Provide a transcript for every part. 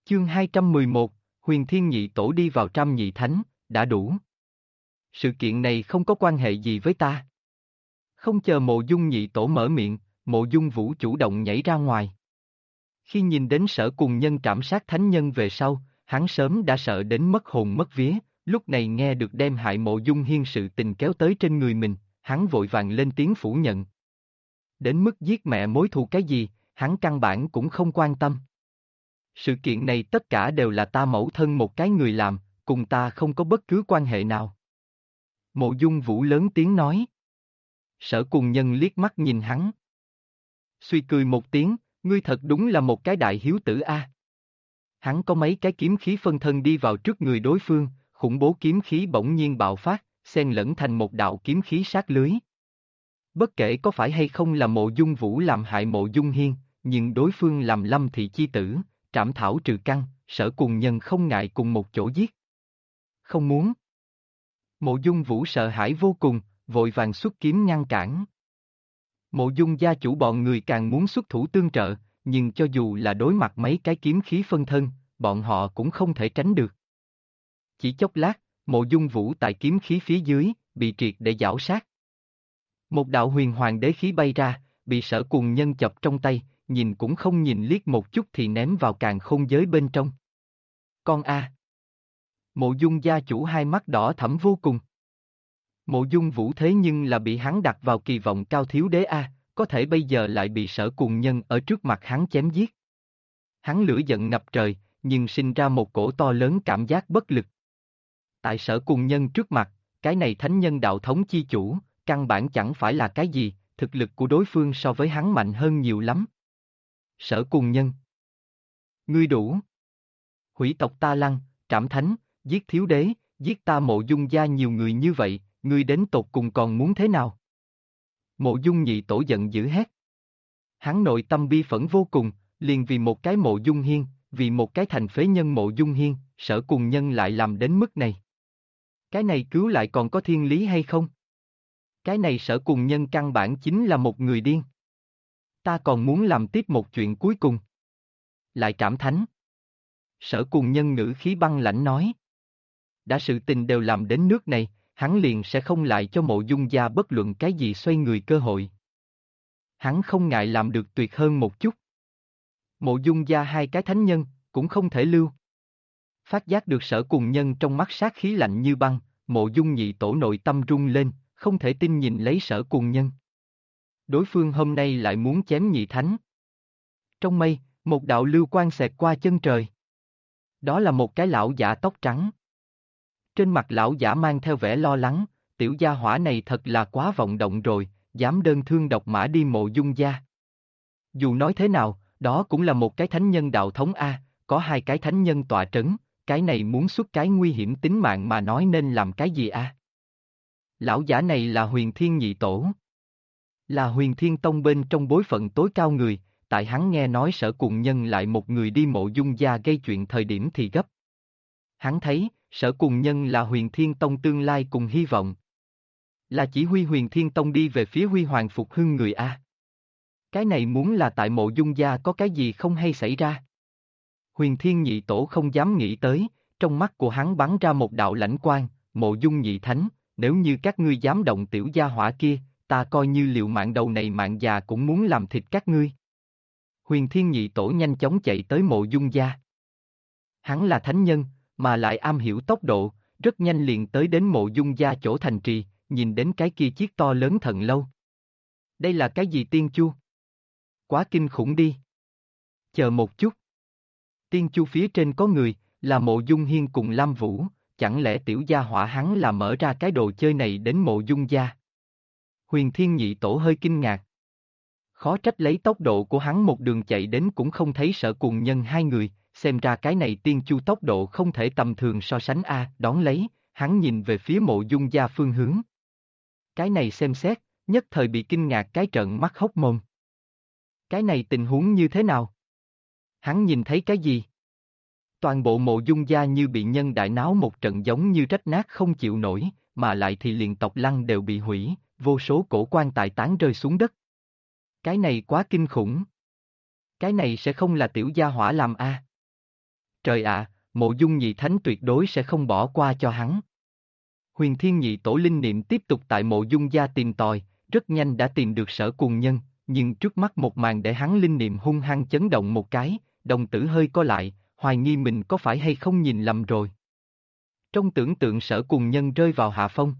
Chương 211, Huyền Thiên Nhị Tổ đi vào Trăm Nhị Thánh, đã đủ. Sự kiện này không có quan hệ gì với ta. Không chờ Mộ Dung Nhị Tổ mở miệng, Mộ Dung Vũ chủ động nhảy ra ngoài. Khi nhìn đến Sở Cùng Nhân trảm sát thánh nhân về sau, hắn sớm đã sợ đến mất hồn mất vía, lúc này nghe được đem hại Mộ Dung Hiên sự tình kéo tới trên người mình, hắn vội vàng lên tiếng phủ nhận. Đến mức giết mẹ mối thù cái gì, hắn căn bản cũng không quan tâm. Sự kiện này tất cả đều là ta mẫu thân một cái người làm, cùng ta không có bất cứ quan hệ nào. Mộ Dung Vũ lớn tiếng nói. Sở Cùng Nhân liếc mắt nhìn hắn. Suy cười một tiếng, ngươi thật đúng là một cái đại hiếu tử a. Hắn có mấy cái kiếm khí phân thân đi vào trước người đối phương, khủng bố kiếm khí bỗng nhiên bạo phát, xen lẫn thành một đạo kiếm khí sát lưới. Bất kể có phải hay không là Mộ Dung Vũ làm hại Mộ Dung Hiên, nhưng đối phương làm Lâm thị chi tử, trảm thảo trừ căn, Sở Cùng Nhân không ngại cùng một chỗ giết. Không muốn. Mộ Dung Vũ sợ hãi vô cùng, vội vàng xuất kiếm ngăn cản. Mộ Dung gia chủ bọn người càng muốn xuất thủ tương trợ, nhưng cho dù là đối mặt mấy cái kiếm khí phân thân, bọn họ cũng không thể tránh được. Chỉ chốc lát, Mộ Dung Vũ tại kiếm khí phía dưới, bị triệt để giảo sát. Một đạo huyền hoàng đế khí bay ra, bị Sở Cùng Nhân chập trong tay, nhìn cũng không nhìn liếc một chút thì ném vào càn khôn giới bên trong. Con A. Mộ Dung gia chủ hai mắt đỏ thẫm vô cùng. Mộ Dung Vũ thế nhưng là bị hắn đặt vào kỳ vọng cao thiếu đế A, có thể bây giờ lại bị Sở Cùng Nhân ở trước mặt hắn chém giết. Hắn lửa giận ngập trời, nhưng sinh ra một cổ to lớn cảm giác bất lực. Tại Sở Cùng Nhân trước mặt, cái này thánh nhân đạo thống chi chủ, căn bản chẳng phải là cái gì, thực lực của đối phương so với hắn mạnh hơn nhiều lắm. Sở Cùng Nhân. Ngươi đủ. Hủy tộc ta Lăng, trảm thánh, giết thiếu đế, giết ta Mộ Dung gia nhiều người như vậy, ngươi đến tột cùng còn muốn thế nào? Mộ Dung Nhị Tổ giận dữ hét. Hắn nội tâm bi phẫn vô cùng, liền vì một cái Mộ Dung Hiên, vì một cái thành phế nhân Mộ Dung Hiên, Sở Cùng Nhân lại làm đến mức này. Cái này cứu lại còn có thiên lý hay không? Cái này Sở Cùng Nhân căn bản chính là một người điên. Ta còn muốn làm tiếp một chuyện cuối cùng. Lại trảm thánh. Sở Cùng Nhân ngữ khí băng lãnh nói. Đã sự tình đều làm đến nước này, hắn liền sẽ không lại cho Mộ Dung gia bất luận cái gì xoay người cơ hội. Hắn không ngại làm được tuyệt hơn một chút. Mộ Dung gia hai cái thánh nhân, cũng không thể lưu. Phát giác được Sở Cùng Nhân trong mắt sát khí lạnh như băng, Mộ Dung Nhị Tổ nội tâm rung lên, không thể tin nhìn lấy Sở Cùng Nhân. Đối phương hôm nay lại muốn chém nhị thánh. Trong mây, một đạo lưu quang xẹt qua chân trời. Đó là một cái lão giả tóc trắng. Trên mặt lão giả mang theo vẻ lo lắng, tiểu gia hỏa này thật là quá vọng động rồi, dám đơn thương độc mã đi Mộ Dung gia. Dù nói thế nào, đó cũng là một cái thánh nhân đạo thống A, có hai cái thánh nhân tọa trấn, cái này muốn xuất cái nguy hiểm tính mạng mà nói nên làm cái gì A? Lão giả này là Huyền Thiên Nhị Tổ. Là Huyền Thiên Tông bên trong bối phận tối cao người, tại hắn nghe nói Sở Cùng Nhân lại một người đi Mộ Dung gia gây chuyện thời điểm thì gấp. Hắn thấy, Sở Cùng Nhân là Huyền Thiên Tông tương lai cùng hy vọng. Là chỉ huy Huyền Thiên Tông đi về phía huy hoàng phục hưng người A. Cái này muốn là tại Mộ Dung gia có cái gì không hay xảy ra. Huyền Thiên Nhị Tổ không dám nghĩ tới, trong mắt của hắn bắn ra một đạo lãnh quang, Mộ Dung Nhị Thánh, nếu như các ngươi dám động tiểu gia hỏa kia, ta coi như liệu mạng đầu này mạng già cũng muốn làm thịt các ngươi. Huyền Thiên Nhị Tổ nhanh chóng chạy tới Mộ Dung gia. Hắn là thánh nhân, mà lại am hiểu tốc độ, rất nhanh liền tới đến Mộ Dung gia chỗ thành trì, nhìn đến cái kia chiếc to lớn thần lâu. Đây là cái gì tiên chu? Quá kinh khủng đi. Chờ một chút. Tiên chu phía trên có người, là Mộ Dung Hiên cùng Lam Vũ, chẳng lẽ tiểu gia hỏa hắn là mở ra cái đồ chơi này đến Mộ Dung gia? Huyền Thiên Nhị Tổ hơi kinh ngạc. Khó trách lấy tốc độ của hắn một đường chạy đến cũng không thấy Sở Cùng Nhân hai người, xem ra cái này tiên chu tốc độ không thể tầm thường so sánh A, đón lấy, hắn nhìn về phía Mộ Dung gia phương hướng. Cái này xem xét, nhất thời bị kinh ngạc cái trợn mắt hốc mồm. Cái này tình huống như thế nào? Hắn nhìn thấy cái gì? Toàn bộ Mộ Dung gia như bị nhân đại náo một trận giống như rách nát không chịu nổi, mà lại thì liền tộc Lăng đều bị hủy, vô số cổ quan tài tán rơi xuống đất. Cái này quá kinh khủng. Cái này sẽ không là tiểu gia hỏa làm A. Trời ạ, Mộ Dung Nhị Thánh tuyệt đối sẽ không bỏ qua cho hắn. Huyền Thiên Nhị Tổ linh niệm tiếp tục tại Mộ Dung gia tìm tòi, rất nhanh đã tìm được Sở Cuồng Nhân, nhưng trước mắt một màn để hắn linh niệm hung hăng chấn động một cái, đồng tử hơi co lại, hoài nghi mình có phải hay không nhìn lầm rồi. Trong tưởng tượng Sở Cuồng Nhân rơi vào hạ phong.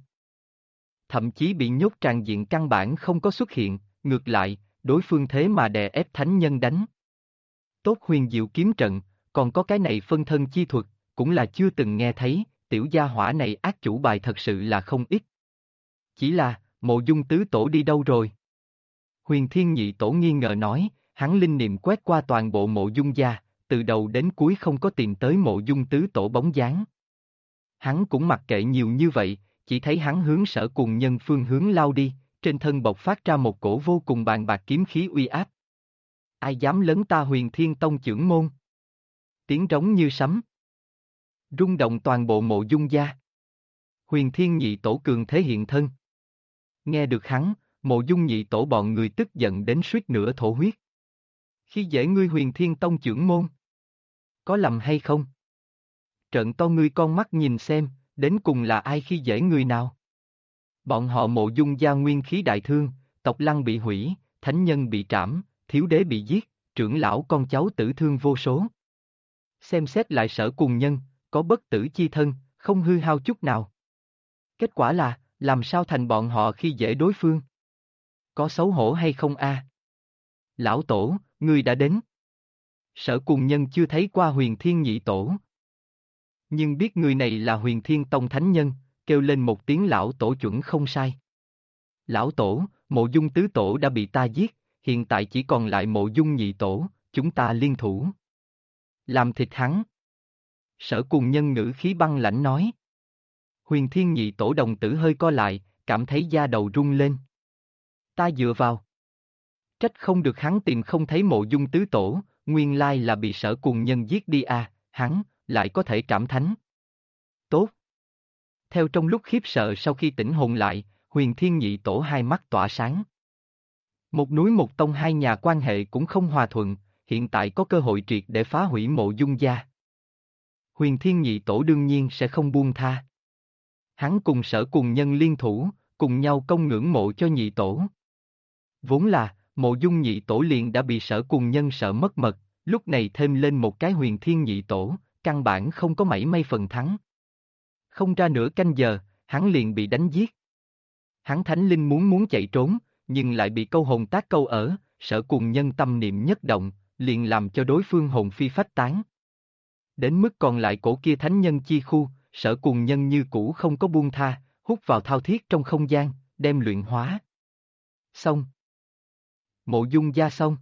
Thậm chí bị nhốt tràn diện căn bản không có xuất hiện, ngược lại, đối phương thế mà đè ép thánh nhân đánh. Tốt huyền diệu kiếm trận, còn có cái này phân thân chi thuật, cũng là chưa từng nghe thấy, tiểu gia hỏa này ác chủ bài thật sự là không ít. Chỉ là, Mộ Dung tứ tổ đi đâu rồi? Huyền Thiên Nhị Tổ nghi ngờ nói, hắn linh niệm quét qua toàn bộ Mộ Dung gia, từ đầu đến cuối không có tìm tới Mộ Dung tứ tổ bóng dáng. Hắn cũng mặc kệ nhiều như vậy, chỉ thấy hắn hướng Sở Cuồng Nhân phương hướng lao đi, trên thân bộc phát ra một cổ vô cùng bàng bạc kiếm khí uy áp. Ai dám lấn ta Huyền Thiên Tông chưởng môn? Tiếng trống như sấm, rung động toàn bộ Mộ Dung gia. Huyền Thiên Nhị Tổ cường thế hiện thân. Nghe được hắn, Mộ Dung Nhị Tổ bọn người tức giận đến suýt nữa thổ huyết. Khi dễ ngươi Huyền Thiên Tông chưởng môn, có lầm hay không? Trợn to ngươi con mắt nhìn xem, đến cùng là ai khi dễ người nào? Bọn họ Mộ Dung gia nguyên khí đại thương, tộc lăng bị hủy, thánh nhân bị trảm, thiếu đế bị giết, trưởng lão con cháu tử thương vô số. Xem xét lại Sở Cuồng Nhân, có bất tử chi thân, không hư hao chút nào. Kết quả là, làm sao thành bọn họ khi dễ đối phương? Có xấu hổ hay không a? Lão Tổ, ngươi đã đến. Sở Cuồng Nhân chưa thấy qua Huyền Thiên Nhị Tổ. Nhưng biết người này là Huyền Thiên Tông Thánh Nhân, kêu lên một tiếng Lão Tổ chuẩn không sai. Lão Tổ, Mộ Dung Tứ Tổ đã bị ta giết, hiện tại chỉ còn lại Mộ Dung Nhị Tổ, chúng ta liên thủ. Làm thịt hắn. Sở Cuồng Nhân ngữ khí băng lãnh nói. Huyền Thiên Nhị Tổ đồng tử hơi co lại, cảm thấy da đầu rung lên. Ta dựa vào. Trách không được hắn tìm không thấy Mộ Dung Tứ Tổ, nguyên lai là bị Sở Cuồng Nhân giết đi à, hắn, lại có thể cảm thánh. Tốt. Theo trong lúc khiếp sợ sau khi tỉnh hồn lại, Huyền Thiên Nhị Tổ hai mắt tỏa sáng. Một núi một tông hai nhà quan hệ cũng không hòa thuận, hiện tại có cơ hội triệt để phá hủy Mộ Dung gia. Huyền Thiên Nhị Tổ đương nhiên sẽ không buông tha. Hắn cùng Sở Cuồng Nhân liên thủ, cùng nhau công ngưỡng mộ cho Nhị Tổ. Vốn là, Mộ Dung Nhị Tổ liền đã bị Sở Cuồng Nhân sợ mất mật, lúc này thêm lên một cái Huyền Thiên Nhị Tổ, căn bản không có mảy may phần thắng. Không ra nửa canh giờ, hắn liền bị đánh giết. Hắn thánh linh muốn chạy trốn, nhưng lại bị câu hồn tác câu ở, Sở Cuồng Nhân tâm niệm nhất động, liền làm cho đối phương hồn phi phách tán. Đến mức còn lại cổ kia thánh nhân chi khu, Sở Cuồng Nhân như cũ không có buông tha, hút vào thao thiết trong không gian, đem luyện hóa. Xong. Mộ Dung gia xong.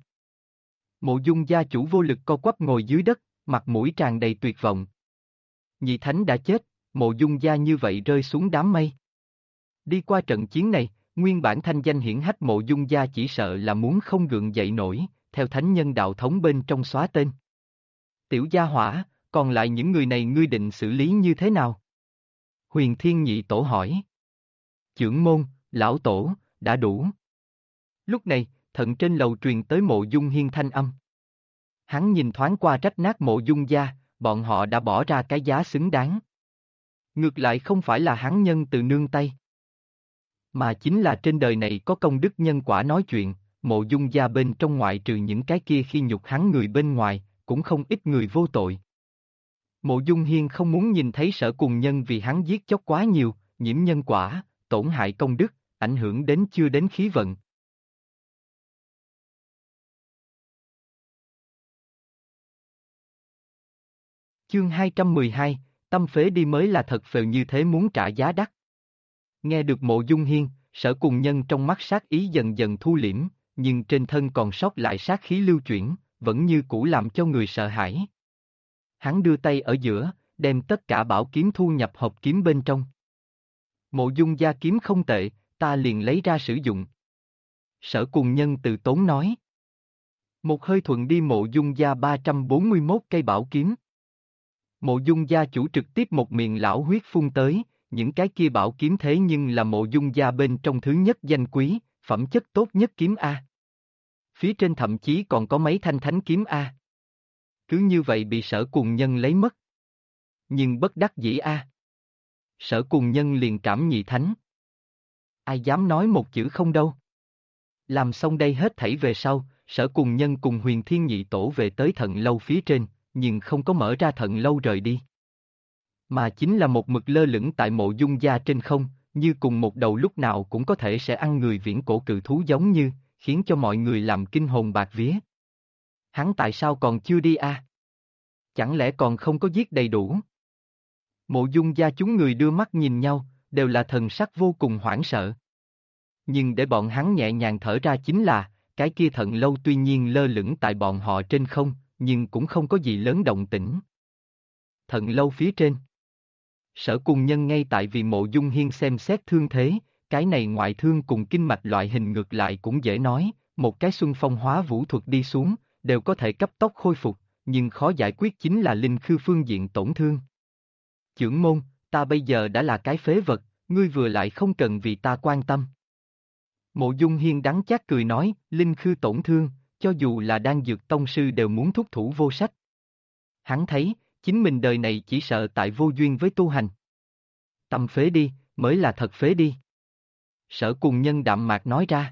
Mộ Dung gia chủ vô lực co quắp ngồi dưới đất, mặt mũi tràn đầy tuyệt vọng. Nhị thánh đã chết, Mộ Dung gia như vậy rơi xuống đám mây. Đi qua trận chiến này, nguyên bản thanh danh hiển hách Mộ Dung gia chỉ sợ là muốn không gượng dậy nổi, theo thánh nhân đạo thống bên trong xóa tên. Tiểu gia hỏa, còn lại những người này ngươi định xử lý như thế nào? Huyền Thiên Nhị Tổ hỏi. Chưởng môn, lão tổ, đã đủ. Lúc này, thận trên lầu truyền tới Mộ Dung Hiên thanh âm. Hắn nhìn thoáng qua trách nát Mộ Dung gia, bọn họ đã bỏ ra cái giá xứng đáng. Ngược lại không phải là hắn nhân từ nương tay, mà chính là trên đời này có công đức nhân quả nói chuyện, Mộ Dung gia bên trong ngoại trừ những cái kia khi nhục hắn người bên ngoài, cũng không ít người vô tội. Mộ Dung Hiên không muốn nhìn thấy Sở Cuồng Nhân vì hắn giết chóc quá nhiều, nhiễm nhân quả, tổn hại công đức, ảnh hưởng đến chưa đến khí vận. Chương 212, tâm phế đi mới là thật phèo như thế muốn trả giá đắt. Nghe được Mộ Dung Hiên, Sở Cuồng Nhân trong mắt sát ý dần dần thu liễm, nhưng trên thân còn sót lại sát khí lưu chuyển, vẫn như cũ làm cho người sợ hãi. Hắn đưa tay ở giữa, đem tất cả bảo kiếm thu nhập hộp kiếm bên trong. Mộ Dung gia kiếm không tệ, ta liền lấy ra sử dụng. Sở Cuồng Nhân từ tốn nói. Một hơi thuận đi Mộ Dung gia 341 cây bảo kiếm. Mộ Dung gia chủ trực tiếp một miệng lão huyết phun tới, những cái kia bảo kiếm thế nhưng là Mộ Dung gia bên trong thứ nhất danh quý, phẩm chất tốt nhất kiếm A. Phía trên thậm chí còn có mấy thanh thánh kiếm A. cứ như vậy bị Sở Cùng Nhân lấy mất. Nhưng bất đắc dĩ a. Sở Cùng Nhân liền trảm nhị thánh. Ai dám nói một chữ không đâu. Làm xong đây hết thảy về sau, Sở Cùng Nhân cùng Huyền Thiên Nhị Tổ về tới Thận Lâu phía trên, nhưng không có mở ra Thận Lâu rời đi. Mà chính là một mực lơ lửng tại Mộ Dung gia trên không, như cùng một đầu lúc nào cũng có thể sẽ ăn người viễn cổ cự thú giống như, khiến cho mọi người làm kinh hồn bạt vía. Hắn tại sao còn chưa đi a? Chẳng lẽ còn không có giết đầy đủ? Mộ Dung gia chúng người đưa mắt nhìn nhau, đều là thần sắc vô cùng hoảng sợ. Nhưng để bọn hắn nhẹ nhàng thở ra chính là, cái kia Thận Lâu tuy nhiên lơ lửng tại bọn họ trên không, nhưng cũng không có gì lớn động tĩnh. Thận Lâu phía trên. Sở Cùng Nhân ngay tại vì Mộ Dung Hiên xem xét thương thế, cái này ngoại thương cùng kinh mạch loại hình ngược lại cũng dễ nói, một cái xuân phong hóa vũ thuật đi xuống, đều có thể cấp tốc khôi phục, nhưng khó giải quyết chính là linh khư phương diện tổn thương. Chưởng môn, ta bây giờ đã là cái phế vật, ngươi vừa lại không cần vì ta quan tâm. Mộ Dung Hiên đắng chát cười nói, linh khư tổn thương, cho dù là đan dược tông sư đều muốn thúc thủ vô sách. Hắn thấy, chính mình đời này chỉ sợ tại vô duyên với tu hành. Tâm phế đi, mới là thật phế đi. Sở Cùng Nhân đạm mạc nói ra.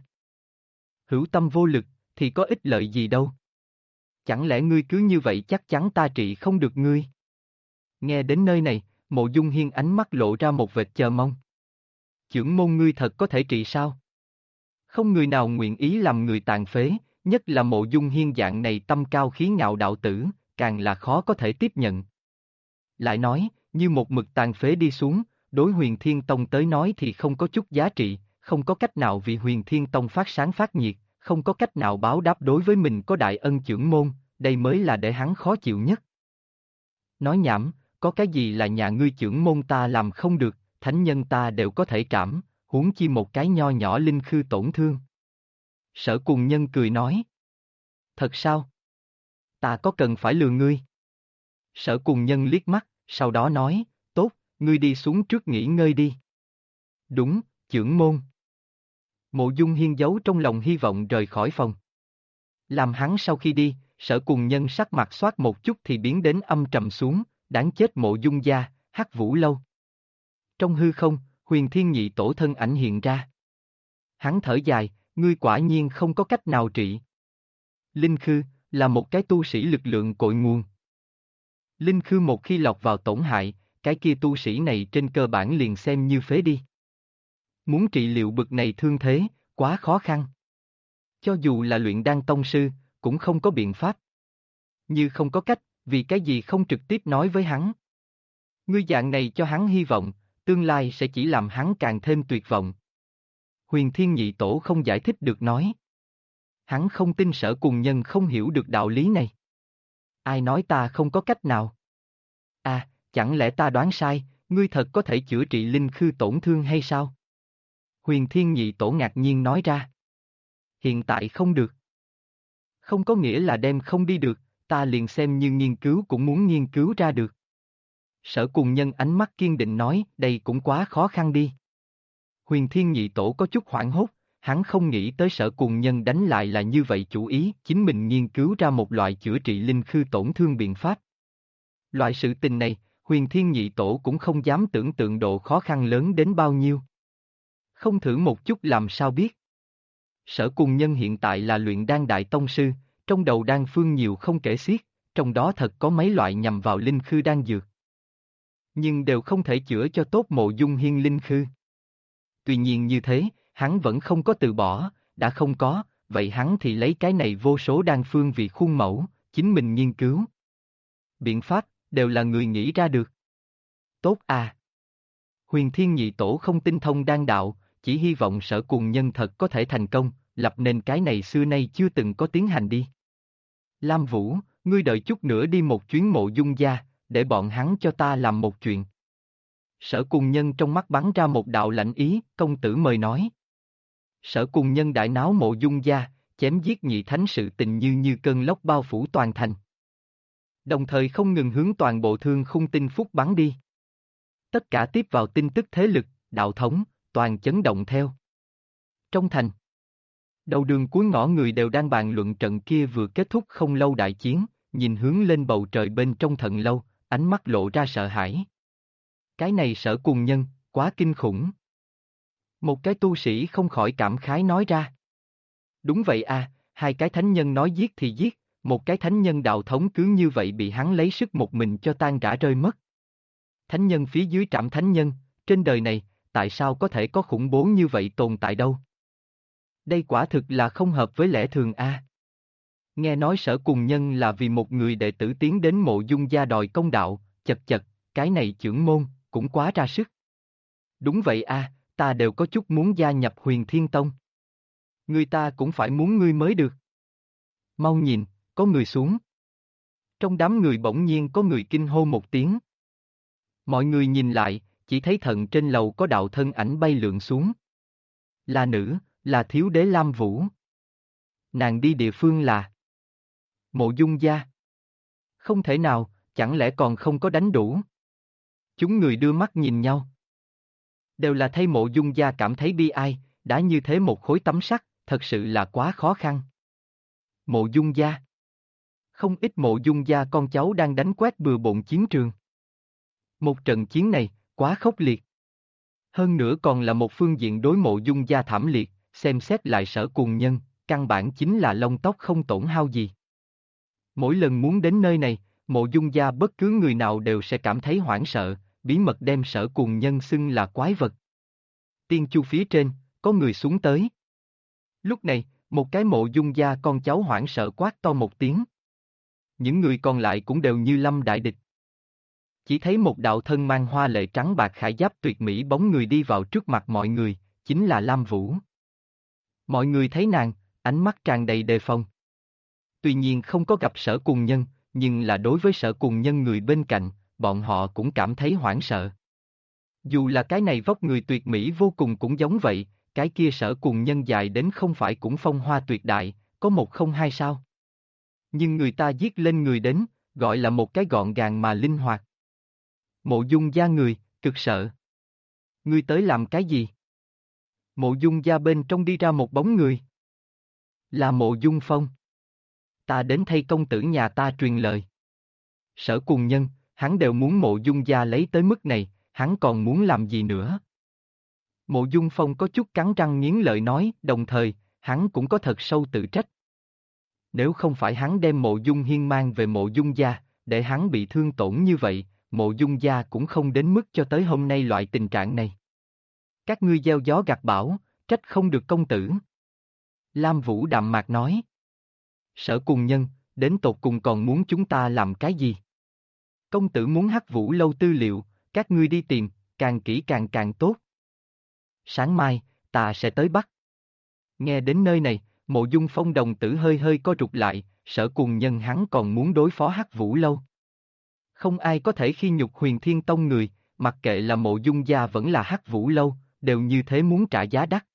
Hữu tâm vô lực, thì có ích lợi gì đâu. Chẳng lẽ ngươi cứ như vậy chắc chắn ta trị không được ngươi? Nghe đến nơi này, Mộ Dung Hiên ánh mắt lộ ra một vệt chờ mong. Chưởng môn ngươi thật có thể trị sao? Không người nào nguyện ý làm người tàn phế, nhất là Mộ Dung Hiên dạng này tâm cao khí ngạo đạo tử, càng là khó có thể tiếp nhận. Lại nói, như một mực tàn phế đi xuống, đối Huyền Thiên Tông tới nói thì không có chút giá trị, không có cách nào vì Huyền Thiên Tông phát sáng phát nhiệt, không có cách nào báo đáp đối với mình có đại ân chưởng môn, đây mới là để hắn khó chịu nhất. Nói nhảm, có cái gì là nhà ngươi chưởng môn ta làm không được, thánh nhân ta đều có thể trảm, huống chi một cái nho nhỏ linh khư tổn thương. Sở Cùng Nhân cười nói. Thật sao? Ta có cần phải lừa ngươi? Sở Cùng Nhân liếc mắt, sau đó nói, tốt, ngươi đi xuống trước nghỉ ngơi đi. Đúng, chưởng môn. Mộ Dung Hiên giấu trong lòng hy vọng rời khỏi phòng. Làm hắn sau khi đi, Sở Cùng Nhân sắc mặt xoát một chút thì biến đến âm trầm xuống, đáng chết Mộ Dung gia, Hắc Vũ Lâu. Trong hư không, Huyền Thiên Nhị Tổ thân ảnh hiện ra. Hắn thở dài, ngươi quả nhiên không có cách nào trị. Linh khư, là một cái tu sĩ lực lượng cội nguồn. Linh khư một khi lọt vào tổn hại, cái kia tu sĩ này trên cơ bản liền xem như phế đi. Muốn trị liệu bực này thương thế, quá khó khăn. Cho dù là luyện đan tông sư, cũng không có biện pháp. Như không có cách, vì cái gì không trực tiếp nói với hắn. Ngươi dạng này cho hắn hy vọng, tương lai sẽ chỉ làm hắn càng thêm tuyệt vọng. Huyền Thiên Nhị Tổ không giải thích được nói. Hắn không tin Sở Cùng Nhân không hiểu được đạo lý này. Ai nói ta không có cách nào? À, chẳng lẽ ta đoán sai, ngươi thật có thể chữa trị linh khư tổn thương hay sao? Huyền Thiên Nhị Tổ ngạc nhiên nói ra. Hiện tại không được. Không có nghĩa là đem không đi được, ta liền xem như nghiên cứu cũng muốn nghiên cứu ra được. Sở Cùng Nhân ánh mắt kiên định nói, đây cũng quá khó khăn đi. Huyền Thiên Nhị Tổ có chút hoảng hốt, hắn không nghĩ tới Sở Cùng Nhân đánh lại là như vậy chủ ý, chính mình nghiên cứu ra một loại chữa trị linh khư tổn thương biện pháp. Loại sự tình này, Huyền Thiên Nhị Tổ cũng không dám tưởng tượng độ khó khăn lớn đến bao nhiêu. Không thử một chút làm sao biết. Sở Cùng Nhân hiện tại là luyện đan đại tông sư, trong đầu đan phương nhiều không kể xiết, trong đó thật có mấy loại nhằm vào linh khư đan dược. Nhưng đều không thể chữa cho tốt Mộ Dung Hiên linh khư. Tuy nhiên như thế, hắn vẫn không có từ bỏ, đã không có, vậy hắn thì lấy cái này vô số đan phương vì khuôn mẫu, chính mình nghiên cứu. Biện pháp, đều là người nghĩ ra được. Tốt à! Huyền Thiên Nhị Tổ không tinh thông đan đạo, chỉ hy vọng Sở Cùng Nhân thật có thể thành công, lập nên cái này xưa nay chưa từng có tiến hành đi. Lam Vũ, ngươi đợi chút nữa đi một chuyến Mộ Dung gia, để bọn hắn cho ta làm một chuyện. Sở Cùng Nhân trong mắt bắn ra một đạo lạnh ý, công tử mời nói. Sở Cùng Nhân đại náo Mộ Dung gia, chém giết nhị thánh sự tình như cơn lốc bao phủ toàn thành. Đồng thời không ngừng hướng toàn bộ thương khung tinh phúc bắn đi. Tất cả tiếp vào tin tức thế lực, đạo thống, toàn chấn động theo. Trong thành, đầu đường cuối ngõ người đều đang bàn luận trận kia vừa kết thúc không lâu đại chiến, nhìn hướng lên bầu trời bên trong Thần Lâu, ánh mắt lộ ra sợ hãi. Cái này Sở Cùng Nhân, quá kinh khủng. Một cái tu sĩ không khỏi cảm khái nói ra. Đúng vậy à, hai cái thánh nhân nói giết thì giết, một cái thánh nhân đạo thống cứ như vậy bị hắn lấy sức một mình cho tan rã rơi mất. Thánh nhân phía dưới Trảm Thánh Nhân, trên đời này, tại sao có thể có khủng bố như vậy tồn tại đâu? Đây quả thực là không hợp với lẽ thường a. Nghe nói Sở Cùng Nhân là vì một người đệ tử tiến đến Mộ Dung gia đòi công đạo, chật chật, cái này chưởng môn, cũng quá ra sức. Đúng vậy a, ta đều có chút muốn gia nhập Huyền Thiên Tông. Người ta cũng phải muốn ngươi mới được. Mau nhìn, có người xuống. Trong đám người bỗng nhiên có người kinh hô một tiếng. Mọi người nhìn lại, chỉ thấy Thận trên lầu có đạo thân ảnh bay lượn xuống. Là nữ, là thiếu đế Lam Vũ. Nàng đi địa phương là Mộ Dung gia. Không thể nào, chẳng lẽ còn không có đánh đủ? Chúng người đưa mắt nhìn nhau. Đều là thay Mộ Dung gia cảm thấy bi ai, đã như thế một khối tấm sắt, thật sự là quá khó khăn. Mộ Dung gia. Không ít Mộ Dung gia con cháu đang đánh quét bừa bộn chiến trường. Một trận chiến này, quá khốc liệt. Hơn nữa còn là một phương diện đối Mộ Dung gia thảm liệt, xem xét lại Sở Cùng Nhân, căn bản chính là lông tóc không tổn hao gì. Mỗi lần muốn đến nơi này, Mộ Dung gia bất cứ người nào đều sẽ cảm thấy hoảng sợ, bí mật đem Sở Cùng Nhân xưng là quái vật. Tiên chu phía trên, có người xuống tới. Lúc này, một cái Mộ Dung gia con cháu hoảng sợ quát to một tiếng. Những người còn lại cũng đều như lâm đại địch. Chỉ thấy một đạo thân mang hoa lệ trắng bạc khải giáp tuyệt mỹ bóng người đi vào trước mặt mọi người, chính là Lam Vũ. Mọi người thấy nàng, ánh mắt tràn đầy đề phòng. Tuy nhiên không có gặp Sở Cùng Nhân, nhưng là đối với Sở Cùng Nhân người bên cạnh, bọn họ cũng cảm thấy hoảng sợ. Dù là cái này vóc người tuyệt mỹ vô cùng cũng giống vậy, cái kia Sở Cùng Nhân dài đến không phải cũng phong hoa tuyệt đại, có một không hai sao. Nhưng người ta giết lên người đến, gọi là một cái gọn gàng mà linh hoạt. Mộ Dung gia người, cực sợ. Ngươi tới làm cái gì? Mộ Dung gia bên trong đi ra một bóng người. Là Mộ Dung Phong. Ta đến thay công tử nhà ta truyền lời. Sở Cùng Nhân, hắn đều muốn Mộ Dung gia lấy tới mức này, hắn còn muốn làm gì nữa? Mộ Dung Phong có chút cắn răng nghiến lợi nói, đồng thời, hắn cũng có thật sâu tự trách. Nếu không phải hắn đem Mộ Dung Hiên mang về Mộ Dung gia, để hắn bị thương tổn như vậy, Mộ Dung gia cũng không đến mức cho tới hôm nay loại tình trạng này. Các ngươi gieo gió gặt bão, trách không được công tử. Lam Vũ đạm mạc nói. Sở Cùng Nhân, đến tột cùng còn muốn chúng ta làm cái gì? Công tử muốn Hắc Vũ lâu tư liệu, các ngươi đi tìm, càng kỹ càng tốt. Sáng mai, ta sẽ tới Bắc. Nghe đến nơi này, Mộ Dung Phong đồng tử hơi hơi co rụt lại, Sở Cùng Nhân hắn còn muốn đối phó Hắc Vũ lâu. Không ai có thể khi nhục Huyền Thiên Tông người, mặc kệ là Mộ Dung gia vẫn là Hắc Vũ lâu, đều như thế muốn trả giá đắt.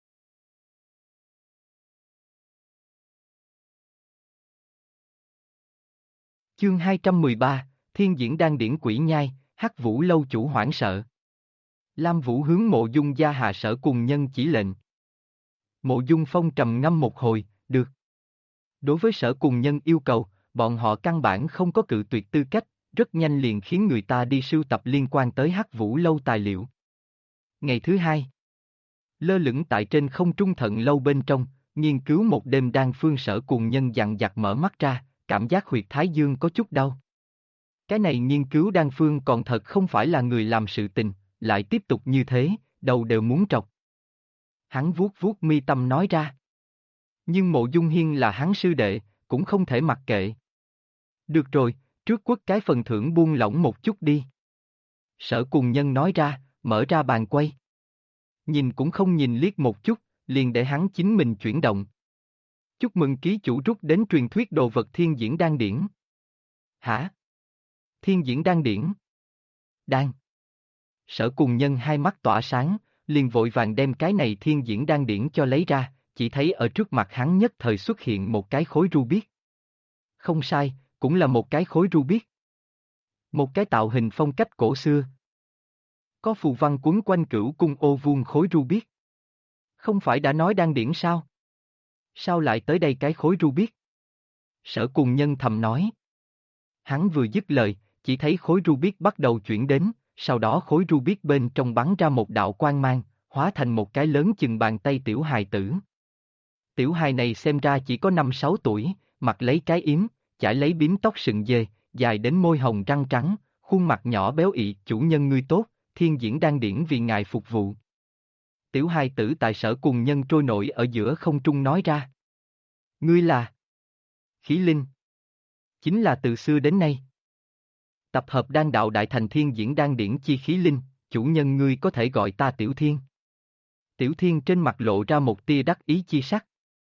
Chương 213, Thiên Diễn Đan Điển Quỷ Nhai, Hắc Vũ lâu chủ hoảng sợ. Lam Vũ hướng Mộ Dung gia hạ Sở Cùng Nhân chỉ lệnh. Mộ Dung Phong trầm ngâm một hồi, được. Đối với Sở Cùng Nhân yêu cầu, bọn họ căn bản không có cự tuyệt tư cách, rất nhanh liền khiến người ta đi sưu tập liên quan tới Hắc Vũ lâu tài liệu. Ngày thứ hai, lơ lửng tại trên không trung Thận lâu bên trong, nghiên cứu một đêm đan phương Sở Cùng Nhân dằn vặt mở mắt ra, cảm giác huyệt thái dương có chút đau. Cái này nghiên cứu đan phương còn thật không phải là người làm sự tình, lại tiếp tục như thế, đầu đều muốn trọc. Hắn vuốt vuốt mi tâm nói ra. Nhưng Mộ Dung Hiên là hắn sư đệ, cũng không thể mặc kệ. Được rồi, trước quất cái phần thưởng buông lỏng một chút đi. Sở Cùng Nhân nói ra, mở ra bàn quay. Nhìn cũng không nhìn liếc một chút, liền để hắn chính mình chuyển động. Chúc mừng ký chủ rút đến truyền thuyết đồ vật Thiên Diễn Đan Điển. Hả? Thiên Diễn Đan Điển? Đan. Sở Cùng Nhân hai mắt tỏa sáng, liền vội vàng đem cái này Thiên Diễn Đan Điển cho lấy ra, chỉ thấy ở trước mặt hắn nhất thời xuất hiện một cái khối ruby. Không sai, cũng là một cái khối ruby. Một cái tạo hình phong cách cổ xưa. Có phù văn quấn quanh cửu cung ô vuông khối ruby. Không phải đã nói đan điển sao? Sao lại tới đây cái khối ruby? Sở Cùng Nhân thầm nói. Hắn vừa dứt lời, chỉ thấy khối Rubik bắt đầu chuyển đến, sau đó khối Rubik bên trong bắn ra một đạo quang mang, hóa thành một cái lớn chừng bàn tay tiểu hài tử. Tiểu hài này xem ra chỉ có 5-6 tuổi, mặc lấy cái yếm, chải lấy bím tóc sừng dê, dài đến môi hồng răng trắng, khuôn mặt nhỏ béo ị, chủ nhân ngươi tốt, thiên diễn đan điển vì ngài phục vụ. Tiểu hài tử tại Sở Cùng Nhân trôi nổi ở giữa không trung nói ra. Ngươi là Khí Linh. Chính là từ xưa đến nay. Tập hợp đan đạo đại thành thiên diễn đan điển chi khí linh, chủ nhân ngươi có thể gọi ta Tiểu Thiên. Tiểu Thiên trên mặt lộ ra một tia đắc ý chi sắc.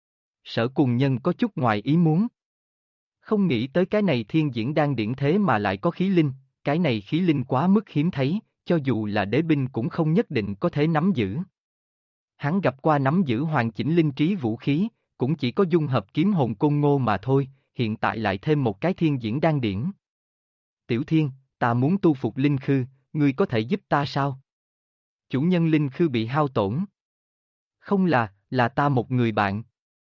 Sở Cùng Nhân có chút ngoài ý muốn. Không nghĩ tới cái này thiên diễn đan điển thế mà lại có khí linh, cái này khí linh quá mức hiếm thấy, cho dù là đế binh cũng không nhất định có thể nắm giữ. Hắn gặp qua nắm giữ hoàn chỉnh linh trí vũ khí, cũng chỉ có dung hợp kiếm hồn côn ngô mà thôi, hiện tại lại thêm một cái thiên diễn đan điển. Tiểu Thiên, ta muốn tu phục linh khư, ngươi có thể giúp ta sao? Chủ nhân linh khư bị hao tổn. Không là ta một người bạn.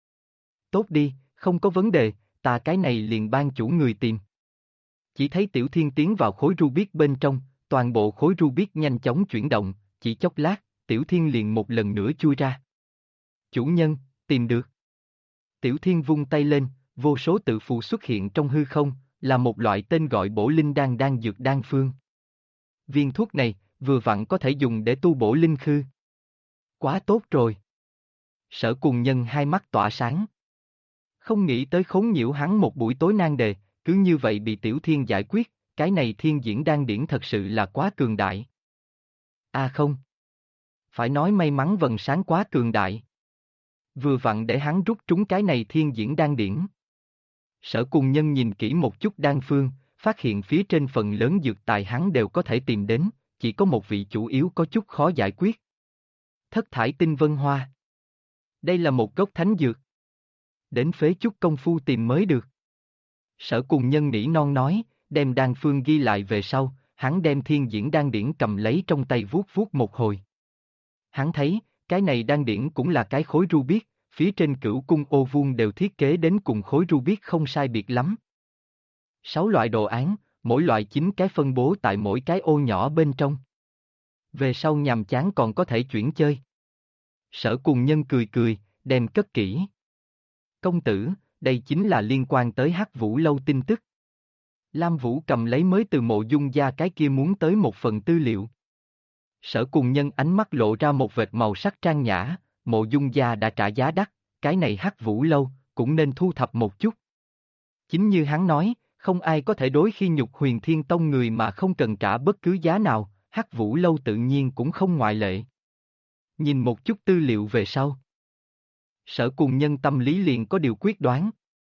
Tốt đi, không có vấn đề, ta cái này liền ban chủ người tìm. Chỉ thấy Tiểu Thiên tiến vào khối Rubik bên trong, toàn bộ khối Rubik nhanh chóng chuyển động, chỉ chốc lát, Tiểu Thiên liền một lần nữa chui ra. Chủ nhân, tìm được. Tiểu Thiên vung tay lên, vô số tự phù xuất hiện trong hư không, là một loại tên gọi bổ linh đan đan dược đan phương. Viên thuốc này, vừa vặn có thể dùng để tu bổ linh khư. Quá tốt rồi. Sở Cùng Nhân hai mắt tỏa sáng. Không nghĩ tới khốn nhiễu hắn một buổi tối nan đề, cứ như vậy bị Tiểu Thiên giải quyết, cái này thiên diễn đan điển thật sự là quá cường đại. À không. Phải nói may mắn vầng sáng quá cường đại. Vừa vặn để hắn rút trúng cái này thiên diễn đan điển. Sở Cùng Nhân nhìn kỹ một chút đan phương, phát hiện phía trên phần lớn dược tài hắn đều có thể tìm đến, chỉ có một vị chủ yếu có chút khó giải quyết. Thất thải tinh vân hoa. Đây là một gốc thánh dược. Đến phế chút công phu tìm mới được. Sở Cùng Nhân nỉ non nói, đem đan phương ghi lại về sau, hắn đem thiên diễn đan điển cầm lấy trong tay vuốt vuốt một hồi. Hắn thấy, cái này đan điển cũng là cái khối Rubik, phía trên cửu cung ô vuông đều thiết kế đến cùng khối Rubik không sai biệt lắm. 6 loại đồ án, mỗi loại 9 cái phân bố tại mỗi cái ô nhỏ bên trong. Về sau nhàm chán còn có thể chuyển chơi. Sở Cùng Nhân cười cười, đem cất kỹ. Công tử, đây chính là liên quan tới Hắc Vũ Lâu tin tức. Lam Vũ cầm lấy mới từ Mộ Dung gia cái kia muốn tới một phần tư liệu. Sở Cùng Nhân ánh mắt lộ ra một vệt màu sắc trang nhã, Mộ Dung gia đã trả giá đắt, cái này Hắc Vũ Lâu, cũng nên thu thập một chút. Chính như hắn nói, không ai có thể đối khi nhục Huyền Thiên Tông người mà không cần trả bất cứ giá nào, Hắc Vũ Lâu tự nhiên cũng không ngoại lệ. Nhìn một chút tư liệu về sau. Sở Cùng Nhân tâm lý liền có điều quyết đoán.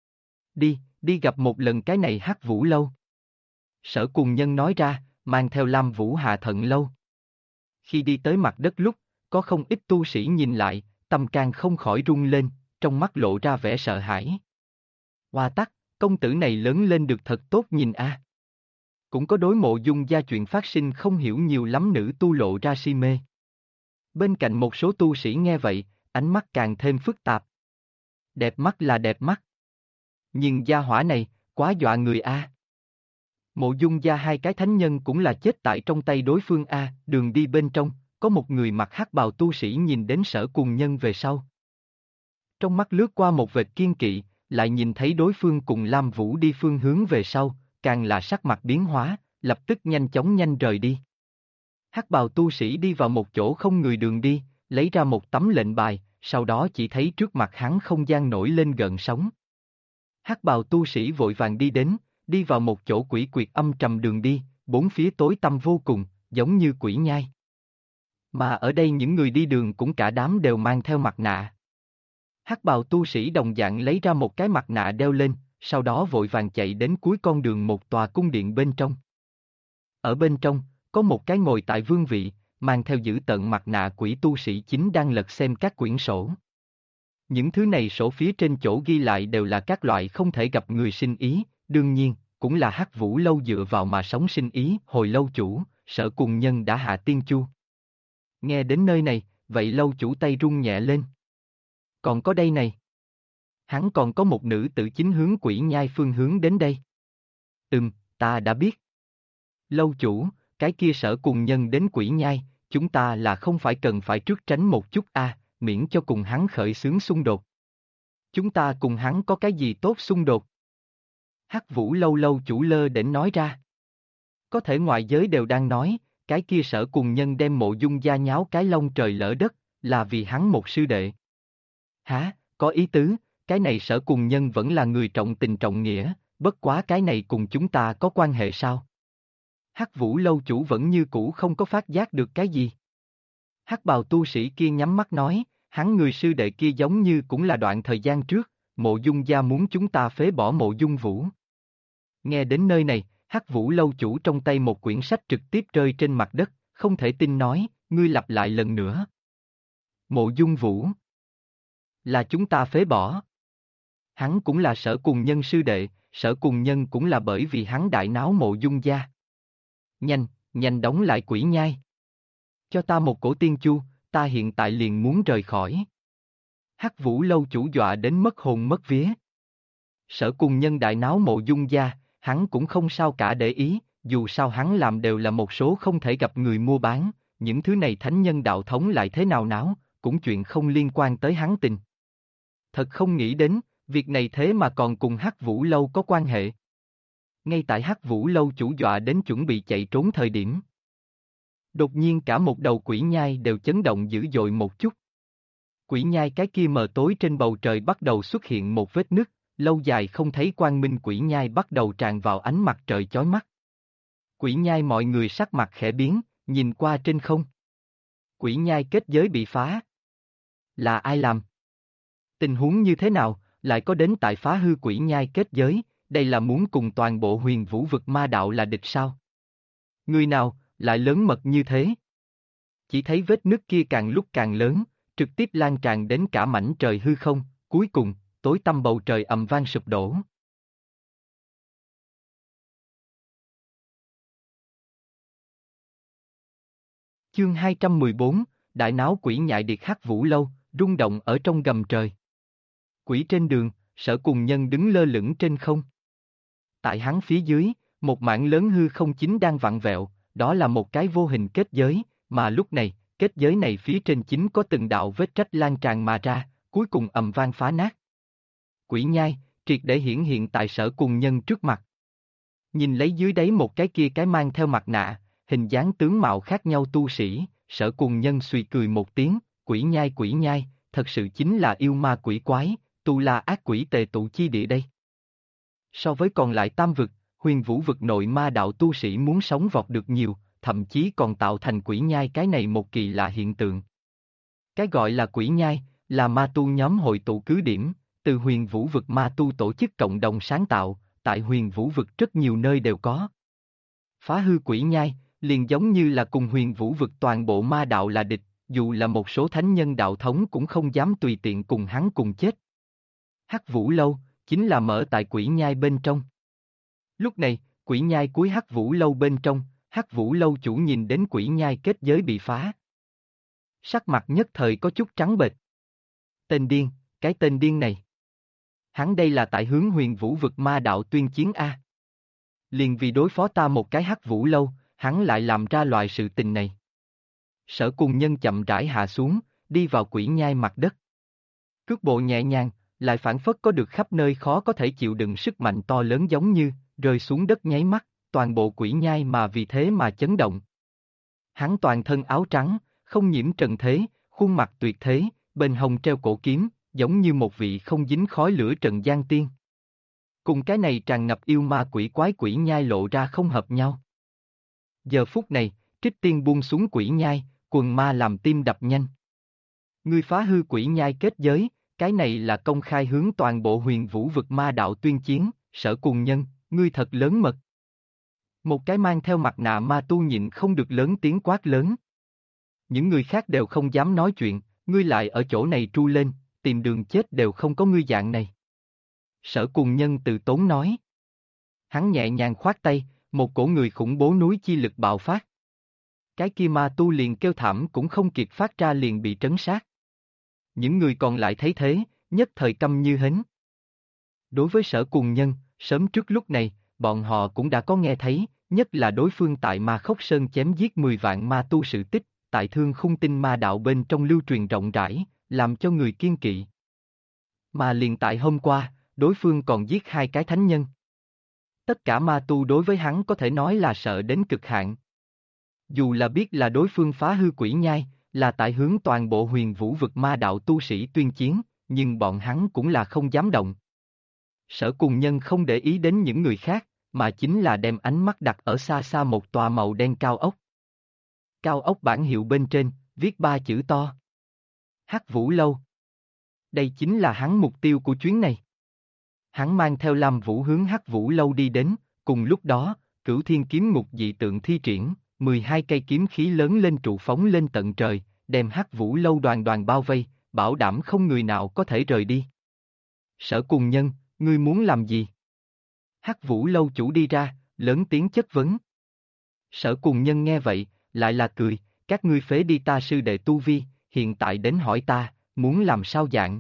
Đi gặp một lần cái này Hắc Vũ Lâu. Sở Cùng Nhân nói ra, mang theo Lam Vũ hạ thận lâu. Khi đi tới mặt đất lúc, có không ít tu sĩ nhìn lại, tâm can không khỏi rung lên, trong mắt lộ ra vẻ sợ hãi. Hoa Tắc, công tử này lớn lên được thật tốt nhìn a. Cũng có đối Mộ Dung gia chuyện phát sinh không hiểu nhiều lắm nữ tu lộ ra si mê. Bên cạnh một số tu sĩ nghe vậy, ánh mắt càng thêm phức tạp. Đẹp mắt là đẹp mắt. Nhưng gia hỏa này, quá dọa người a. Mộ Dung gia hai cái thánh nhân cũng là chết tại trong tay đối phương a. Đường đi bên trong, có một người mặc hắc bào tu sĩ nhìn đến Sở Cùng Nhân về sau. Trong mắt lướt qua một vệt kiên kỵ, lại nhìn thấy đối phương cùng Lam Vũ đi phương hướng về sau, càng là sắc mặt biến hóa, lập tức nhanh chóng rời đi. Hắc bào tu sĩ đi vào một chỗ không người đường đi, lấy ra một tấm lệnh bài, sau đó chỉ thấy trước mặt hắn không gian nổi lên gợn sóng. Hắc bào tu sĩ vội vàng đi vào một chỗ quỷ quyệt âm trầm đường đi, bốn phía tối tăm vô cùng, giống như quỷ nhai. Mà ở đây những người đi đường cũng cả đám đều mang theo mặt nạ. Hắc bào tu sĩ đồng dạng lấy ra một cái mặt nạ đeo lên, sau đó vội vàng chạy đến cuối con đường một tòa cung điện bên trong. Ở bên trong, có một cái ngồi tại vương vị, mang theo giữ tận mặt nạ quỷ tu sĩ chính đang lật xem các quyển sổ. Những thứ này sổ phía trên chỗ ghi lại đều là các loại không thể gặp người sinh ý, đương nhiên, cũng là Hắc Vũ Lâu dựa vào mà sống sinh ý. Hồi lâu chủ, Sở Cùng Nhân đã hạ tiên chu. Nghe đến nơi này, vậy lâu chủ tay rung nhẹ lên. Còn có đây này. Hắn còn có một nữ tử chính hướng quỷ nhai phương hướng đến đây. ta đã biết. Lâu chủ, cái kia Sở Cùng Nhân đến Quỷ Nhai, chúng ta là không phải cần phải trước tránh một chút miễn cho cùng hắn khởi xướng xung đột. Chúng ta cùng hắn có cái gì tốt xung đột? Hắc Vũ lâu lâu chủ lơ đễnh nói ra. Có thể ngoại giới đều đang nói, cái kia Sở Cùng Nhân đem Mộ Dung gia nháo cái lông trời lỡ đất, là vì hắn một sư đệ. Hả, có ý tứ, cái này Sở Cùng Nhân vẫn là người trọng tình trọng nghĩa, bất quá cái này cùng chúng ta có quan hệ sao? Hắc Vũ lâu chủ vẫn như cũ không có phát giác được cái gì. Hắc bào tu sĩ kia nhắm mắt nói, hắn người sư đệ kia giống như cũng là đoạn thời gian trước, Mộ Dung gia muốn chúng ta phế bỏ Mộ Dung Vũ. Nghe đến nơi này, Hắc Vũ lâu chủ trong tay một quyển sách trực tiếp rơi trên mặt đất, không thể tin nói, ngươi lặp lại lần nữa. Mộ Dung Vũ là chúng ta phế bỏ. Hắn cũng là Sở Cùng Nhân sư đệ, Sở Cùng Nhân cũng là bởi vì hắn đại náo Mộ Dung gia. Nhanh, nhanh đóng lại Quỷ Nhai. Cho ta một cổ tiên chu, ta hiện tại liền muốn rời khỏi. Hắc Vũ lâu chủ dọa đến mất hồn mất vía. Sở Cùng Nhân đại náo Mộ Dung gia, hắn cũng không sao cả để ý, dù sao hắn làm đều là một số không thể gặp người mua bán, những thứ này thánh nhân đạo thống lại thế nào náo, cũng chuyện không liên quan tới hắn tình. Thật không nghĩ đến, việc này thế mà còn cùng Hắc Vũ lâu có quan hệ. Ngay tại Hắc Vũ lâu chủ dọa đến chuẩn bị chạy trốn thời điểm. Đột nhiên cả một đầu Quỷ Nhai đều chấn động dữ dội một chút. Quỷ Nhai cái kia mờ tối trên bầu trời bắt đầu xuất hiện một vết nứt, lâu dài không thấy quang minh Quỷ Nhai bắt đầu tràn vào ánh mặt trời chói mắt. Quỷ Nhai mọi người sắc mặt khẽ biến, nhìn qua trên không. Quỷ Nhai kết giới bị phá. Là ai làm? Tình huống như thế nào, lại có đến tại phá hư Quỷ Nhai kết giới, đây là muốn cùng toàn bộ Huyền Vũ vực ma đạo là địch sao? Người nào, lại lớn mật như thế? Chỉ thấy vết nứt kia càng lúc càng lớn, trực tiếp lan tràn đến cả mảnh trời hư không, cuối cùng, tối tăm bầu trời ầm vang sụp đổ. Chương 214, Đại náo Quỷ Nhại Điệt Hắc Vũ lâu, rung động ở trong gầm trời. Quỷ trên đường, Sở Cùng Nhân đứng lơ lửng trên không. Tại hắn phía dưới, một mảng lớn hư không chính đang vặn vẹo, đó là một cái vô hình kết giới, mà lúc này, kết giới này phía trên chính có từng đạo vết rách lan tràn mà ra, cuối cùng ầm vang phá nát. Quỷ Nhai, triệt để hiển hiện tại Sở Cùng Nhân trước mặt. Nhìn lấy dưới đáy một cái kia cái mang theo mặt nạ, hình dáng tướng mạo khác nhau tu sĩ, Sở Cùng Nhân suy cười một tiếng, Quỷ Nhai, thật sự chính là yêu ma quỷ quái, tu la ác quỷ tề tụ chi địa đây. So với còn lại tam vực, Huyền Vũ vực nội ma đạo tu sĩ muốn sống vọt được nhiều, thậm chí còn tạo thành Quỷ Nhai cái này một kỳ lạ hiện tượng. Cái gọi là Quỷ Nhai, là ma tu nhóm hội tụ cứ điểm, từ Huyền Vũ vực ma tu tổ chức cộng đồng sáng tạo, tại Huyền Vũ vực rất nhiều nơi đều có. Phá hư Quỷ Nhai, liền giống như là cùng Huyền Vũ vực toàn bộ ma đạo là địch, dù là một số thánh nhân đạo thống cũng không dám tùy tiện cùng hắn cùng chết. Hắc Vũ lâu, chính là mở tại Quỷ Nhai bên trong. Lúc này, Quỷ Nhai cuối Hắc Vũ lâu bên trong, Hắc Vũ lâu chủ nhìn đến Quỷ Nhai kết giới bị phá. Sắc mặt nhất thời có chút trắng bệch. Tên điên, cái tên điên này. Hắn đây là tại hướng Huyền Vũ vực ma đạo tuyên chiến A. Liền vì đối phó ta một cái Hắc Vũ lâu, hắn lại làm ra loại sự tình này. Sở Cùng Nhân chậm rãi hạ xuống, đi vào Quỷ Nhai mặt đất. Cước bộ nhẹ nhàng, lại phảng phất có được khắp nơi khó có thể chịu đựng sức mạnh to lớn giống như, rơi xuống đất nháy mắt, toàn bộ Quỷ Nhai mà vì thế mà chấn động. Hắn toàn thân áo trắng, không nhiễm trần thế, khuôn mặt tuyệt thế, bên hông treo cổ kiếm, giống như một vị không dính khói lửa trần gian tiên. Cùng cái này tràn ngập yêu ma quỷ quái Quỷ Nhai lộ ra không hợp nhau. Giờ phút này, Trích Tiên buông xuống Quỷ Nhai, quần ma làm tim đập nhanh. Ngươi phá hư Quỷ Nhai kết giới, cái này là công khai hướng toàn bộ Huyền Vũ vực ma đạo tuyên chiến, Sở Cùng Nhân, ngươi thật lớn mật. Một cái mang theo mặt nạ ma tu nhịn không được lớn tiếng quát lớn. Những người khác đều không dám nói chuyện, ngươi lại ở chỗ này tru lên, tìm đường chết đều không có ngươi dạng này. Sở Cùng Nhân từ tốn nói. Hắn nhẹ nhàng khoát tay, một cổ người khủng bố núi chi lực bạo phát. Cái kia ma tu liền kêu thảm cũng không kịp phát ra liền bị trấn sát. Những người còn lại thấy thế, nhất thời câm như hến. Đối với Sở Cùng Nhân, sớm trước lúc này, bọn họ cũng đã có nghe thấy, nhất là đối phương tại Ma Khốc Sơn chém giết 10 vạn ma tu sự tích, tại Thương Khung Tinh ma đạo bên trong lưu truyền rộng rãi, làm cho người kiêng kỵ. Mà liền tại hôm qua, đối phương còn giết 2 cái thánh nhân. Tất cả ma tu đối với hắn có thể nói là sợ đến cực hạn. Dù là biết là đối phương phá hư quỷ nhai, là tại hướng toàn bộ huyền vũ vực ma đạo tu sĩ tuyên chiến, nhưng bọn hắn cũng là không dám động. Sở Cùng Nhân không để ý đến những người khác, mà chính là đem ánh mắt đặt ở xa xa một tòa màu đen cao ốc. Cao ốc bản hiệu bên trên, viết 3 chữ to. Hắc Vũ Lâu. Đây chính là hắn mục tiêu của chuyến này. Hắn mang theo Lam Vũ hướng Hắc Vũ Lâu đi đến, cùng lúc đó, Cửu Thiên Kiếm Ngục dị tượng thi triển, 12 cây kiếm khí lớn lên trụ phóng lên tận trời, đem Hắc Vũ Lâu đoàn đoàn bao vây, bảo đảm không người nào có thể rời đi. Sở Cùng Nhân, ngươi muốn làm gì? Hắc Vũ Lâu chủ đi ra, lớn tiếng chất vấn. Sở Cùng Nhân nghe vậy, lại là cười, các ngươi phế đi ta sư đệ tu vi, hiện tại đến hỏi ta, muốn làm sao dạng?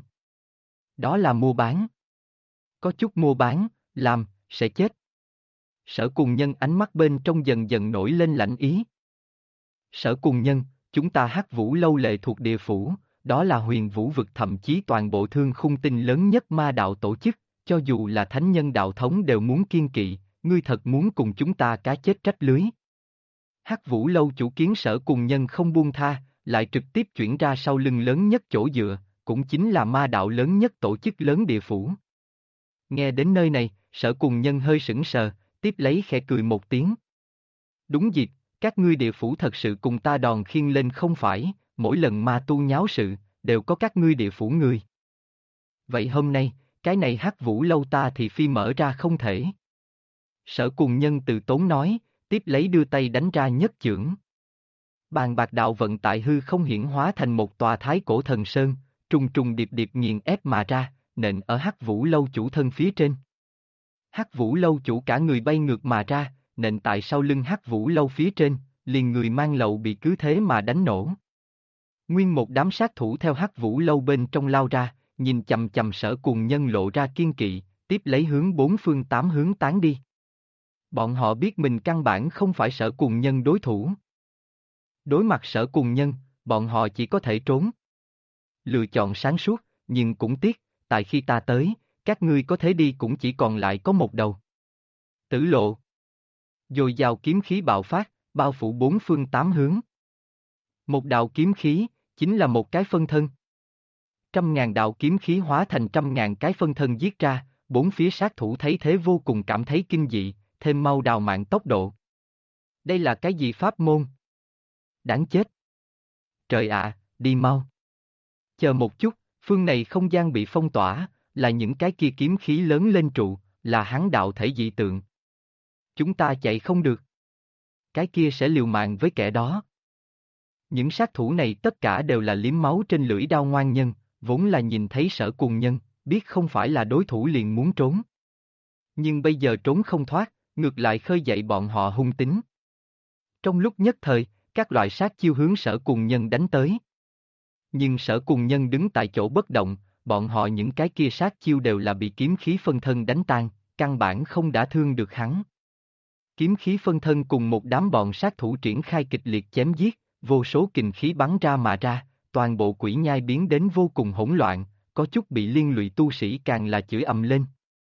Đó là mua bán. Có chút mua bán, làm, sẽ chết. Sở Cùng Nhân ánh mắt bên trong dần dần nổi lên lạnh ý. Sở Cùng Nhân, chúng ta Hắc Vũ Lâu lệ thuộc địa phủ, đó là huyền vũ vực thậm chí toàn bộ Thương Khung Tinh lớn nhất ma đạo tổ chức, cho dù là thánh nhân đạo thống đều muốn kiêng kỵ, ngươi thật muốn cùng chúng ta cá chết trách lưới. Hắc Vũ Lâu chủ kiến Sở Cùng Nhân không buông tha, lại trực tiếp chuyển ra sau lưng lớn nhất chỗ dựa, cũng chính là ma đạo lớn nhất tổ chức lớn địa phủ. Nghe đến nơi này, Sở Cùng Nhân hơi sững sờ, tiếp lấy khẽ cười một tiếng. Đúng dịp, các ngươi địa phủ thật sự cùng ta đòn khiêng lên không phải, mỗi lần ma tu nháo sự, đều có các ngươi địa phủ người. Vậy hôm nay, cái này Hắc Vũ Lâu ta thì phi mở ra không thể. Sở Cùng Nhân từ tốn nói, tiếp lấy đưa tay đánh ra nhất chưởng. Bàn bạc đạo vận tại hư không hiển hóa thành một tòa thái cổ thần sơn, trùng trùng điệp điệp nghiền ép mà ra, nện ở Hắc Vũ Lâu chủ thân phía trên. Hắc Vũ Lâu chủ cả người bay ngược mà ra, nện tại sau lưng Hắc Vũ Lâu phía trên, liền người mang lậu bị cứ thế mà đánh nổ. Nguyên một đám sát thủ theo Hắc Vũ Lâu bên trong lao ra, nhìn chầm chầm Sở Cùng Nhân lộ ra kiên kỵ, tiếp lấy hướng 4 phương 8 hướng tán đi. Bọn họ biết mình căn bản không phải Sở Cùng Nhân đối thủ. Đối mặt Sở Cùng Nhân, bọn họ chỉ có thể trốn. Lựa chọn sáng suốt, nhưng cũng tiếc, tại khi ta tới, các ngươi có thể đi cũng chỉ còn lại có một đầu. Tử lộ. Dồi dào kiếm khí bạo phát, bao phủ 4 phương 8 hướng. Một đạo kiếm khí, chính là một cái phân thân. 100.000 đạo kiếm khí hóa thành 100.000 cái phân thân giết ra, 4 phía sát thủ thấy thế vô cùng cảm thấy kinh dị, thêm mau đào mạng tốc độ. Đây là cái gì pháp môn? Đáng chết. Trời ạ, đi mau. Chờ một chút, phương này không gian bị phong tỏa, là những cái kia kiếm khí lớn lên trụ, là hắn đạo thể dị tượng. Chúng ta chạy không được. Cái kia sẽ liều mạng với kẻ đó. Những sát thủ này tất cả đều là liếm máu trên lưỡi đao ngoan nhân, vốn là nhìn thấy Sở Cùng Nhân, biết không phải là đối thủ liền muốn trốn. Nhưng bây giờ trốn không thoát, ngược lại khơi dậy bọn họ hung tính. Trong lúc nhất thời, các loại sát chiêu hướng Sở Cùng Nhân đánh tới. Nhưng Sở Cùng Nhân đứng tại chỗ bất động, bọn họ những cái kia sát chiêu đều là bị kiếm khí phân thân đánh tan, căn bản không đả thương được hắn. Kiếm khí phân thân cùng một đám bọn sát thủ triển khai kịch liệt chém giết, vô số kình khí bắn ra mà ra, toàn bộ quỷ nhai biến đến vô cùng hỗn loạn, có chút bị liên lụy tu sĩ càng là chửi ầm lên.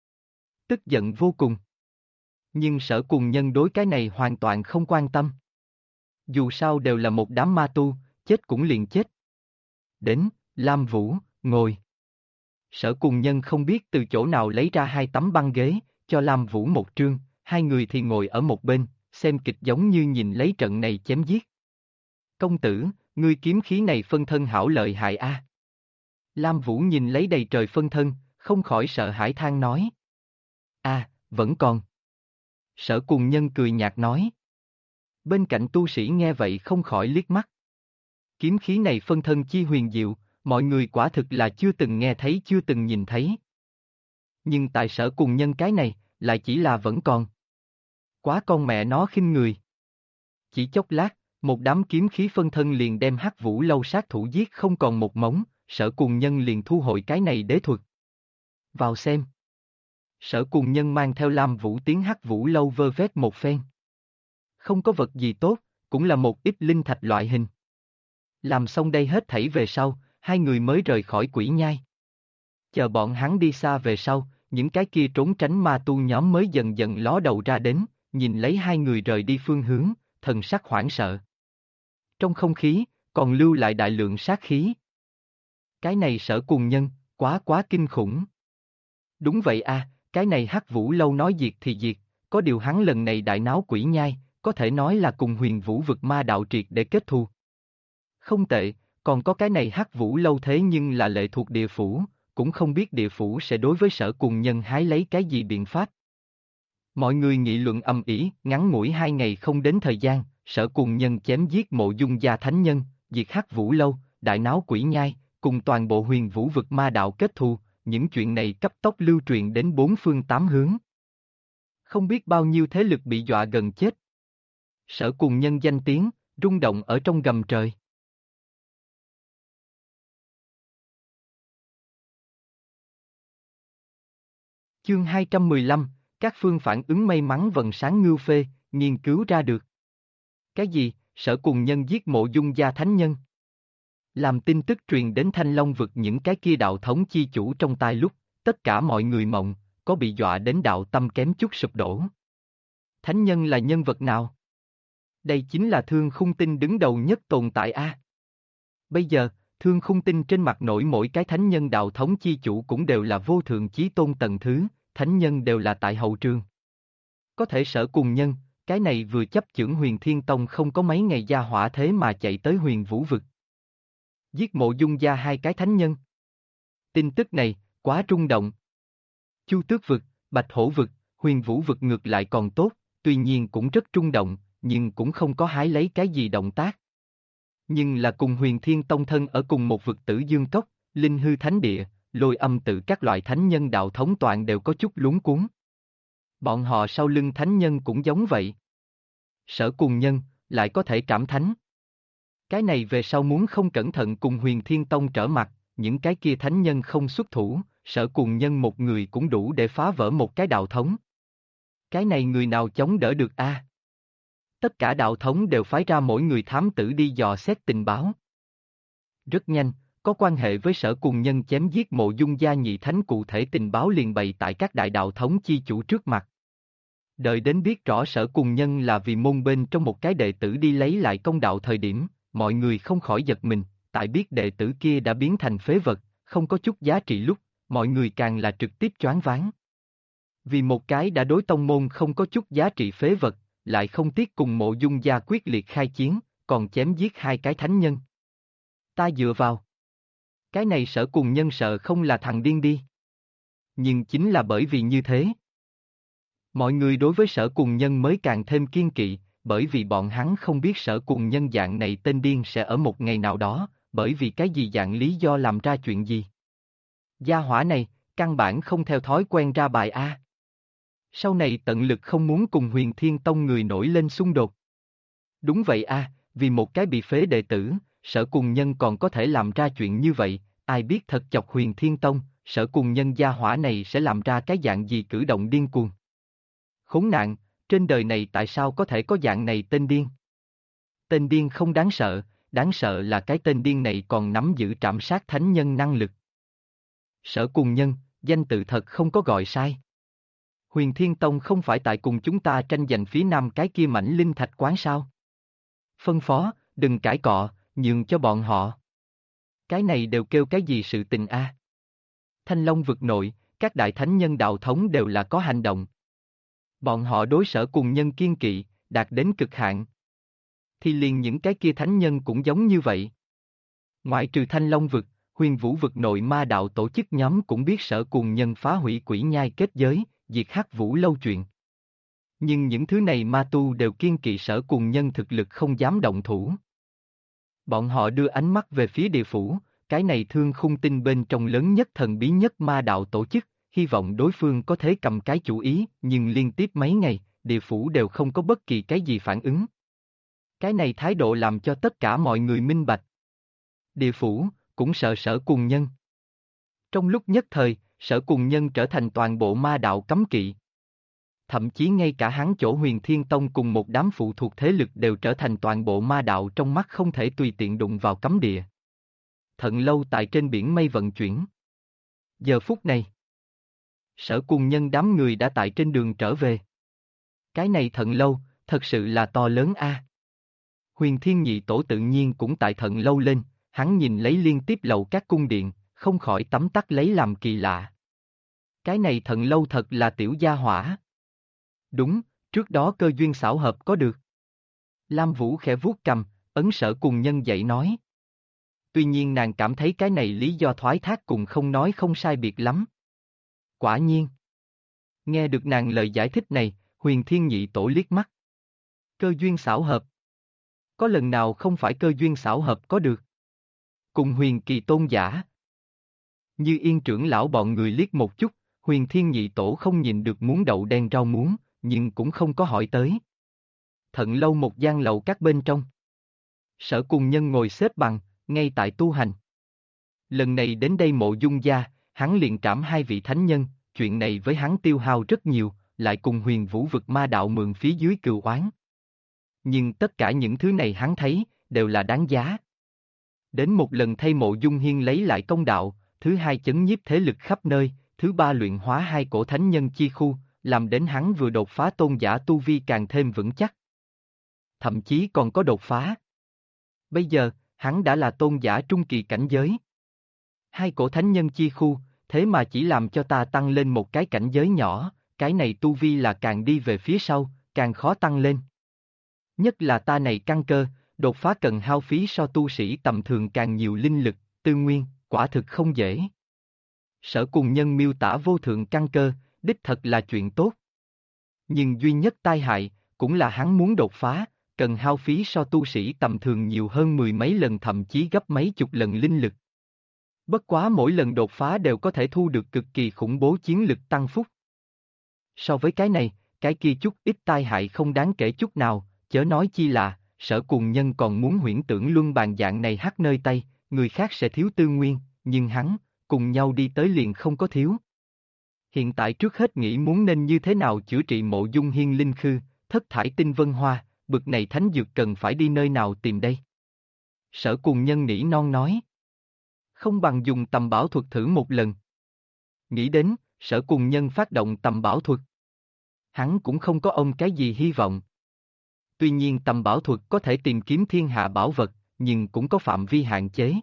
Tức giận vô cùng. Nhưng Sở Cùng Nhân đối cái này hoàn toàn không quan tâm. Dù sao đều là một đám ma tu, chết cũng liền chết. Đến, Lam Vũ, ngồi. Sở Cùng Nhân không biết từ chỗ nào lấy ra 2 tấm băng ghế, cho Lam Vũ một trương, hai người thì ngồi ở một bên, xem kịch giống như nhìn lấy trận này chém giết. Công tử, ngươi kiếm khí này phân thân hảo lợi hại a. Lam Vũ nhìn lấy đầy trời phân thân, không khỏi sợ hãi than nói. Vẫn còn. Sở Cùng Nhân cười nhạt nói. Bên cạnh tu sĩ nghe vậy không khỏi liếc mắt. Kiếm khí này phân thân chi huyền diệu, mọi người quả thực là chưa từng nghe thấy chưa từng nhìn thấy. Nhưng tại Sở Cùng Nhân cái này, lại chỉ là vẫn còn. Quá con mẹ nó khinh người. Chỉ chốc lát, một đám kiếm khí phân thân liền đem Hắc Vũ Lâu sát thủ giết không còn một mống, Sở Cùng Nhân liền thu hồi cái này đế thuật. Vào xem. Sở Cùng Nhân mang theo Lam Vũ tiến Hắc Vũ lâu vơ vét một phen. Không có vật gì tốt, cũng là một ít linh thạch loại hình. Làm xong đây hết thảy về sau, hai người mới rời khỏi Quỷ Nhai. Chờ bọn hắn đi xa về sau, những cái kia trốn tránh ma tu nhóm mới dần dần ló đầu ra đến, nhìn lấy hai người rời đi phương hướng, thần sắc hoảng sợ. Trong không khí, còn lưu lại đại lượng sát khí. Cái này Sở Cùng Nhân, quá kinh khủng. Đúng vậy a, cái này Hắc Vũ lâu nói diệt thì diệt, có điều hắn lần này đại náo Quỷ Nhai, có thể nói là cùng Huyền Vũ vực ma đạo triệt để kết thù. Không tệ, còn có cái này Hắc Vũ lâu thế nhưng là lệ thuộc địa phủ, cũng không biết địa phủ sẽ đối với Sở Cùng Nhân hái lấy cái gì biện pháp. Mọi người nghị luận ầm ĩ, ngắn ngủi 2 ngày không đến thời gian, Sở Cùng Nhân chém giết Mộ Dung gia thánh nhân, diệt Hắc Vũ lâu, đại náo Quỷ Nhai, cùng toàn bộ Huyền Vũ vực ma đạo kết thù, những chuyện này cấp tốc lưu truyền đến bốn phương tám hướng. Không biết bao nhiêu thế lực bị dọa gần chết. Sở Cùng Nhân danh tiếng, rung động ở trong gầm trời. Chương 215, các phương phản ứng may mắn vần sáng ngưu phê, nghiên cứu ra được. Cái gì, Sở Cùng Nhân giết Mộ Dung gia thánh nhân? Làm tin tức truyền đến Thanh Long vực những cái kia đạo thống chi chủ trong tai lúc, tất cả mọi người mộng, có bị dọa đến đạo tâm kém chút sụp đổ. Thánh nhân là nhân vật nào? Đây chính là Thương Khung Tinh đứng đầu nhất tồn tại a. Bây giờ, Thương Khung Tinh trên mặt nổi mỗi cái thánh nhân đạo thống chi chủ cũng đều là vô thượng chí tôn tầng thứ, thánh nhân đều là tại hậu trường. Có thể Sở Cùng Nhân, cái này vừa chấp chưởng Huyền Thiên Tông không có mấy ngày gia hỏa thế mà chạy tới Huyền Vũ vực. Giết Mộ Dung gia hai cái thánh nhân. Tin tức này, quá rung động. Chu Tước vực, Bạch Hổ vực, Huyền Vũ vực ngược lại còn tốt, tuy nhiên cũng rất rung động, nhưng cũng không có hái lấy cái gì động tác. Nhưng là cùng Huyền Thiên Tông thân ở cùng một vực Tử Dương Cốc, Linh Hư Thánh Địa, Lôi Âm Tự các loại thánh nhân đạo thống toàn đều có chút luống cuống. Bọn họ sau lưng thánh nhân cũng giống vậy. Sở Cùng Nhân, lại có thể trảm thánh. Cái này về sau muốn không cẩn thận cùng Huyền Thiên Tông trở mặt, những cái kia thánh nhân không xuất thủ, Sở Cùng Nhân một người cũng đủ để phá vỡ một cái đạo thống. Cái này người nào chống đỡ được a? Tất cả đạo thống đều phái ra mỗi người thám tử đi dò xét tình báo. Rất nhanh, có quan hệ với Sở Cùng Nhân chém giết Mộ Dung gia nhị thánh cụ thể tình báo liền bày tại các đại đạo thống chi chủ trước mặt. Đợi đến biết rõ Sở Cùng Nhân là vì môn bên trong một cái đệ tử đi lấy lại công đạo thời điểm, mọi người không khỏi giật mình, tại biết đệ tử kia đã biến thành phế vật, không có chút giá trị lúc, mọi người càng là trực tiếp choáng váng. Vì một cái đã đối tông môn không có chút giá trị phế vật, lại không tiếc cùng Mộ Dung gia quyết liệt khai chiến, còn chém giết hai cái thánh nhân. Ta dựa vào. Cái này Sở Cùng Nhân sợ không là thằng điên đi. Nhưng chính là bởi vì như thế. Mọi người đối với Sở Cùng Nhân mới càng thêm kiên kỵ, bởi vì bọn hắn không biết Sở Cùng Nhân dạng này tên điên sẽ ở một ngày nào đó, bởi vì cái gì dạng lý do làm ra chuyện gì. Gia hỏa này, căn bản không theo thói quen ra bài A. Sau này tận lực không muốn cùng Huyền Thiên Tông người nổi lên xung đột. Đúng vậy a, vì một cái bị phế đệ tử, Sở Cùng Nhân còn có thể làm ra chuyện như vậy, ai biết thật chọc Huyền Thiên Tông, Sở Cùng Nhân gia hỏa này sẽ làm ra cái dạng gì cử động điên cuồng. Khốn nạn, trên đời này tại sao có thể có dạng này tên điên? Tên điên không đáng sợ là cái tên điên này còn nắm giữ trảm sát thánh nhân năng lực. Sở Cùng Nhân, danh tự thật không có gọi sai. Huyền Thiên Tông không phải tại cùng chúng ta tranh giành phía nam cái kia mảnh linh thạch quán sao? Phân phó, đừng cãi cọ, nhường cho bọn họ. Cái này đều kêu cái gì sự tình a? Thanh Long vực nội, các đại thánh nhân đạo thống đều là có hành động. Bọn họ đối Sở Cùng Nhân kiên kỵ, đạt đến cực hạn. Thì liền những cái kia thánh nhân cũng giống như vậy. Ngoại trừ Thanh Long vực, Huyền Vũ vực nội ma đạo tổ chức nhóm cũng biết Sở Cùng Nhân phá hủy Quỷ Nhai kết giới, diệt Hắc Vũ lâu chuyện. Nhưng những thứ này ma tu đều kiên kỵ Sở Cùng Nhân thực lực không dám động thủ. Bọn họ đưa ánh mắt về phía địa phủ, cái này Thương Khung Tinh bên trong lớn nhất thần bí nhất ma đạo tổ chức, hy vọng đối phương có thể cầm cái chủ ý, nhưng liên tiếp mấy ngày, địa phủ đều không có bất kỳ cái gì phản ứng. Cái này thái độ làm cho tất cả mọi người minh bạch. Địa phủ, cũng sợ Sở Cùng Nhân. Trong lúc nhất thời, Sở Cùng Nhân trở thành toàn bộ ma đạo cấm kỵ. Thậm chí ngay cả hắn chỗ Huyền Thiên Tông cùng một đám phụ thuộc thế lực đều trở thành toàn bộ ma đạo trong mắt không thể tùy tiện đụng vào cấm địa. Thận lâu tại trên biển mây vận chuyển. Giờ phút này, Sở Cùng Nhân đám người đã tại trên đường trở về. Cái này thận lâu, thật sự là to lớn a. Huyền Thiên Nhị Tổ tự nhiên cũng tại thận lâu lên, hắn nhìn lấy liên tiếp lầu các cung điện, không khỏi tấm tắc lấy làm kỳ lạ. Cái này thận lâu thật là tiểu gia hỏa. Đúng, trước đó cơ duyên xảo hợp có được. Lam Vũ khẽ vuốt cầm, ấn Sở Cùng Nhân dậy nói. Tuy nhiên nàng cảm thấy cái này lý do thoái thác cùng không nói không sai biệt lắm. Quả nhiên. Nghe được nàng lời giải thích này, Huyền Thiên Nhị Tổ liếc mắt. Cơ duyên xảo hợp. Có lần nào không phải cơ duyên xảo hợp có được. Cùng Huyền Kỳ tôn giả. Như Yên trưởng lão bọn người liếc một chút, Huyền Thiên Nhị Tổ không nhìn được muốn đậu đen rau muống, nhưng cũng không có hỏi tới. Thận lâu một gian lầu các bên trong. Sở Cùng Nhân ngồi xếp bằng, ngay tại tu hành. Lần này đến đây Mộ Dung gia, hắn liền trảm hai vị thánh nhân, chuyện này với hắn tiêu hao rất nhiều, lại cùng Huyền Vũ vực ma đạo mượn phía dưới cừu oán. Nhưng tất cả những thứ này hắn thấy, đều là đáng giá. Đến một lần thay Mộ Dung Hiên lấy lại công đạo, thứ hai chấn nhiếp thế lực khắp nơi, thứ ba luyện hóa hai cổ thánh nhân chi khu, làm đến hắn vừa đột phá tôn giả tu vi càng thêm vững chắc. Thậm chí còn có đột phá. Bây giờ, hắn đã là tôn giả trung kỳ cảnh giới. Hai cổ thánh nhân chi khu, thế mà chỉ làm cho ta tăng lên một cái cảnh giới nhỏ, cái này tu vi là càng đi về phía sau, càng khó tăng lên. Nhất là ta này căn cơ, đột phá cần hao phí so tu sĩ tầm thường càng nhiều linh lực, tư nguyên, quả thực không dễ. Sở Cùng Nhân miêu tả vô thượng căn cơ, đích thật là chuyện tốt. Nhưng duy nhất tai hại, cũng là hắn muốn đột phá, cần hao phí so tu sĩ tầm thường nhiều hơn mười mấy lần thậm chí gấp mấy chục lần linh lực. Bất quá mỗi lần đột phá đều có thể thu được cực kỳ khủng bố chiến lực tăng phúc. So với cái này, cái kia chút ít tai hại không đáng kể chút nào, chớ nói chi là, Sở Cùng Nhân còn muốn huyễn tưởng luân bàn dạng này hắt nơi tay, người khác sẽ thiếu tư nguyên, nhưng hắn, cùng nhau đi tới liền không có thiếu. Hiện tại trước hết nghĩ muốn nên như thế nào chữa trị Mộ Dung Hiên linh khư, thất thải tinh vân hoa, bực này thánh dược cần phải đi nơi nào tìm đây. Sở Cùng Nhân nỉ non nói. Không bằng dùng tầm bảo thuật thử một lần. Nghĩ đến, Sở Cùng Nhân phát động tầm bảo thuật. Hắn cũng không có ông cái gì hy vọng. Tuy nhiên tầm bảo thuật có thể tìm kiếm thiên hạ bảo vật, nhưng cũng có phạm vi hạn chế.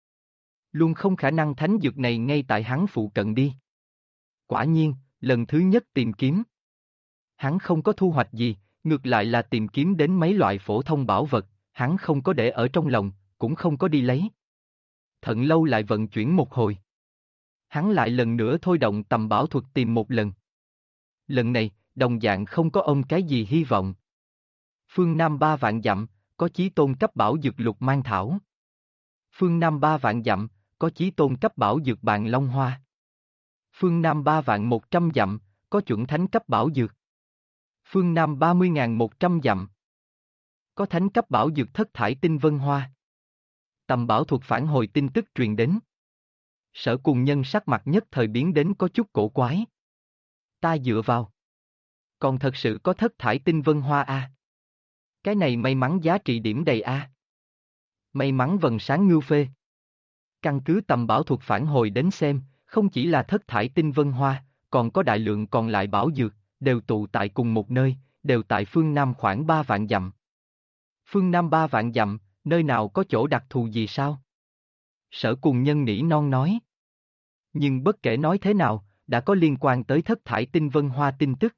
Luôn không khả năng thánh dược này ngay tại hắn phụ cận đi. Quả nhiên, lần thứ nhất tìm kiếm. Hắn không có thu hoạch gì, ngược lại là tìm kiếm đến mấy loại phổ thông bảo vật, hắn không có để ở trong lòng, cũng không có đi lấy. Thận lâu lại vận chuyển một hồi. Hắn lại lần nữa thôi động tầm bảo thuật tìm một lần. Lần này, đồng dạng không có ông cái gì hy vọng. Phương Nam 3 vạn dặm, có chí tôn cấp bảo dược lục mang thảo. Phương Nam 3 vạn dặm, có chí tôn cấp bảo dược bàn long hoa. Phương Nam 3 vạn 100 dặm, có chuẩn thánh cấp bảo dược. Phương Nam 30.100 dặm, có thánh cấp bảo dược thất thải tinh vân hoa. Tầm bảo thuật phản hồi tin tức truyền đến. Sở Cùng Nhân sắc mặt nhất thời biến đến có chút cổ quái. Ta dựa vào. Còn thật sự có thất thải tinh vân hoa a. Cái này may mắn giá trị điểm đầy a. May mắn vần sáng ngưu phê. Căn cứ tầm bảo thuật phản hồi đến xem, không chỉ là thất thải tinh vân hoa, còn có đại lượng còn lại bảo dược, đều tụ tại cùng một nơi, đều tại phương Nam khoảng 3 vạn dặm. Phương Nam 3 vạn dặm, nơi nào có chỗ đặc thù gì sao? Sở Cùng Nhân nỉ non nói. Nhưng bất kể nói thế nào, đã có liên quan tới thất thải tinh vân hoa tin tức.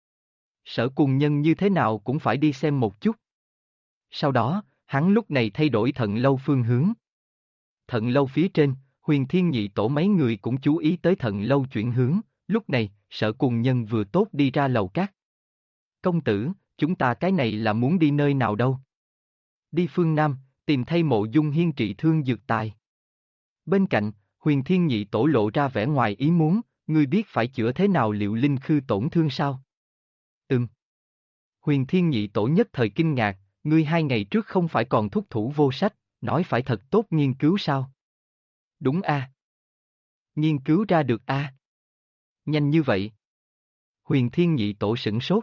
Sở Cùng Nhân như thế nào cũng phải đi xem một chút. Sau đó, hắn lúc này thay đổi thận lâu phương hướng. Thận lâu phía trên, Huyền Thiên Nhị Tổ mấy người cũng chú ý tới thận lâu chuyển hướng, lúc này, Sở Cùng Nhân vừa tốt đi ra lầu cát. Công tử, chúng ta cái này là muốn đi nơi nào đâu? Đi phương Nam, tìm thay Mộ Dung Hiên trị thương dược tài. Bên cạnh, Huyền Thiên Nhị Tổ lộ ra vẻ ngoài ý muốn, ngươi biết phải chữa thế nào liệu linh khư tổn thương sao? Huyền Thiên Nhị Tổ nhất thời kinh ngạc, ngươi 2 ngày trước không phải còn thúc thủ vô sách, nói phải thật tốt nghiên cứu sao? Đúng a. Nghiên cứu ra được a. Nhanh như vậy. Huyền Thiên Nhị Tổ sửng sốt.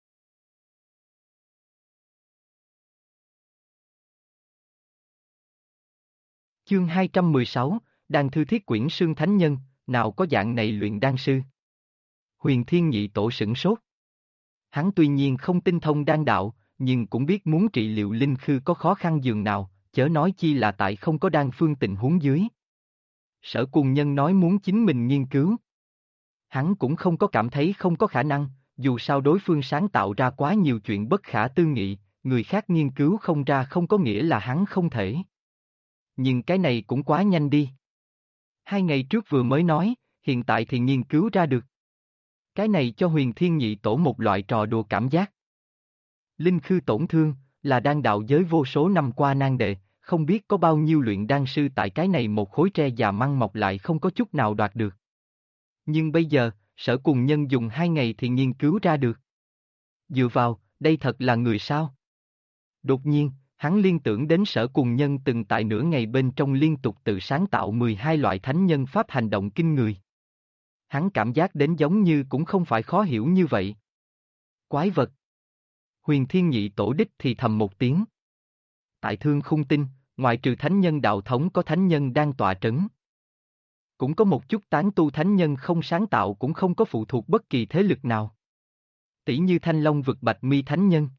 Chương 216, Đan Thư Thiết Quyển Sương Thánh Nhân, nào có dạng này luyện đan sư. Huyền Thiên Nhị Tổ sửng sốt. Hắn tuy nhiên không tinh thông đan đạo, nhưng cũng biết muốn trị liệu linh khư có khó khăn dường nào, chớ nói chi là tại không có đan phương tình huống dưới. Sở Cùng Nhân nói muốn chính mình nghiên cứu. Hắn cũng không có cảm thấy không có khả năng, dù sao đối phương sáng tạo ra quá nhiều chuyện bất khả tư nghị, người khác nghiên cứu không ra không có nghĩa là hắn không thể. Nhưng cái này cũng quá nhanh đi. 2 ngày trước vừa mới nói, hiện tại thì nghiên cứu ra được. Cái này cho Huyền Thiên Nhị Tổ một loại trò đùa cảm giác. Linh khư tổn thương, là đan đạo giới vô số năm qua nan đề, không biết có bao nhiêu luyện đan sư tại cái này một khối tre già măng mọc lại không có chút nào đoạt được. Nhưng bây giờ, Sở Cùng Nhân dùng 2 ngày thì nghiên cứu ra được. Dựa vào, đây thật là người sao? Đột nhiên, hắn liên tưởng đến Sở Cùng Nhân từng tại nửa ngày bên trong liên tục tự sáng tạo 12 loại thánh nhân pháp hành động kinh người. Hắn cảm giác đến giống như cũng không phải khó hiểu như vậy. Quái vật. Huyền Thiên Nhị Tổ đích thì thầm một tiếng. Tại Thương Khung Tinh, ngoại trừ thánh nhân đạo thống có thánh nhân đang tọa trấn. Cũng có một chút tán tu thánh nhân không sáng tạo cũng không có phụ thuộc bất kỳ thế lực nào. Tỷ như Thanh Long vực Bạch Mi thánh nhân.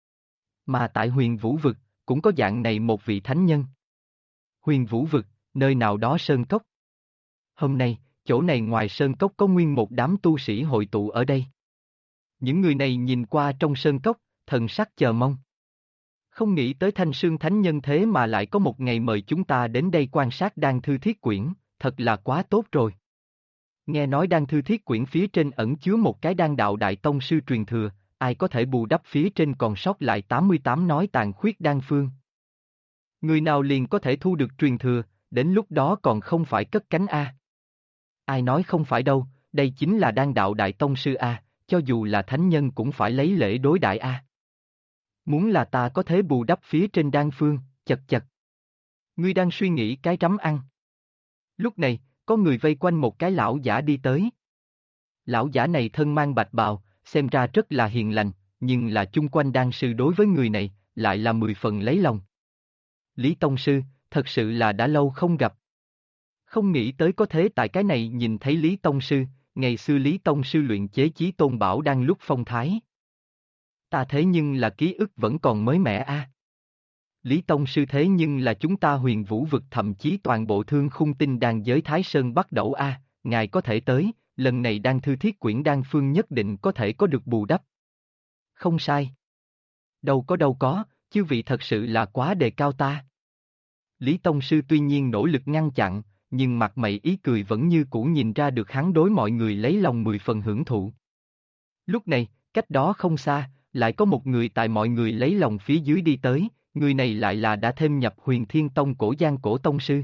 Mà tại Huyền Vũ vực, cũng có dạng này một vị thánh nhân. Huyền Vũ vực, nơi nào đó sơn cốc. Hôm nay, chỗ này ngoài sơn cốc có nguyên một đám tu sĩ hội tụ ở đây. Những người này nhìn qua trong sơn cốc, thần sắc chờ mong. Không nghĩ tới Thanh Sương Thánh Nhân thế mà lại có một ngày mời chúng ta đến đây quan sát Đan Thư Thiết Quyển, thật là quá tốt rồi. Nghe nói Đan Thư Thiết Quyển phía trên ẩn chứa một cái đan đạo đại tông sư truyền thừa, ai có thể bù đắp phía trên còn sót lại 88 nói tàn khuyết đan phương. Người nào liền có thể thu được truyền thừa, đến lúc đó còn không phải cất cánh A. Ai nói không phải đâu, đây chính là đan đạo đại tông sư A, cho dù là thánh nhân cũng phải lấy lễ đối đãi A. Muốn là ta có thể bù đắp phía trên đan phương, chật chật. Ngươi đang suy nghĩ cái rắm ăn. Lúc này, có người vây quanh một cái lão giả đi tới. Lão giả này thân mang bạch bào, xem ra rất là hiền lành, nhưng là chung quanh đan sư đối với người này, lại là 10 phần lấy lòng. Lý Tông Sư, thật sự là đã lâu không gặp. Không nghĩ tới có thế tại cái này nhìn thấy Lý Tông Sư, ngày xưa Lý Tông Sư luyện chế Chí Tôn Bảo đang lúc phong thái. Ta thế nhưng là ký ức vẫn còn mới mẻ a. Lý Tông Sư thế nhưng là chúng ta Huyền Vũ vực thậm chí toàn bộ Thương Khung Tinh đan giới Thái Sơn bắt đầu a, ngài có thể tới, lần này Đan Thư Thiết Quyển đan phương nhất định có thể có được bù đắp. Không sai. Đâu có, chư vị thật sự là quá đề cao ta. Lý Tông Sư tuy nhiên nỗ lực ngăn chặn, nhưng mặt mày ý cười vẫn như cũ nhìn ra được hắn đối mọi người lấy lòng 10 phần hưởng thụ. Lúc này, cách đó không xa, lại có một người tại mọi người lấy lòng phía dưới đi tới, người này lại là đã thêm nhập Huyền Thiên Tông Cổ Giang Cổ Tông Sư.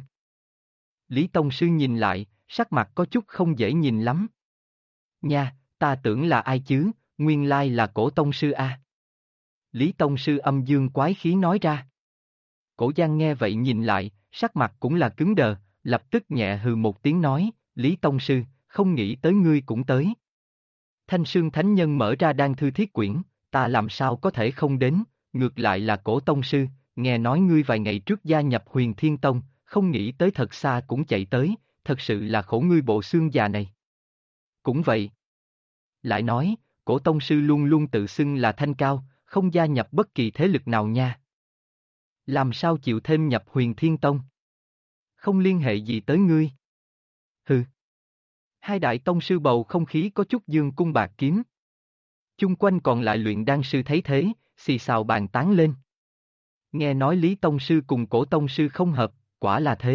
Lý Tông Sư nhìn lại, sắc mặt có chút không dễ nhìn lắm. Nha, ta tưởng là ai chứ, nguyên lai là Cổ Tông Sư a. Lý Tông Sư âm dương quái khí nói ra. Cổ Giang nghe vậy nhìn lại, sắc mặt cũng là cứng đờ, lập tức nhẹ hừ một tiếng nói, Lý Tông Sư, không nghĩ tới ngươi cũng tới. Thanh Sương Thánh Nhân mở ra Đan Thư Thiết Quyển, ta làm sao có thể không đến, ngược lại là Cổ Tông Sư, nghe nói ngươi vài ngày trước gia nhập Huyền Thiên Tông, không nghĩ tới thật xa cũng chạy tới, thật sự là khổ ngươi bộ xương già này. Cũng vậy. Lại nói, Cổ Tông Sư luôn luôn tự xưng là thanh cao, không gia nhập bất kỳ thế lực nào nha. Làm sao chịu thêm nhập Huyền Thiên Tông? Không liên hệ gì tới ngươi. Hừ. Hai đại tông sư bầu không khí có chút dương cung bạc kiếm. Chung quanh còn lại luyện đan sư thấy thế, xì xào bàn tán lên. Nghe nói Lý Tông Sư cùng Cổ Tông Sư không hợp, quả là thế.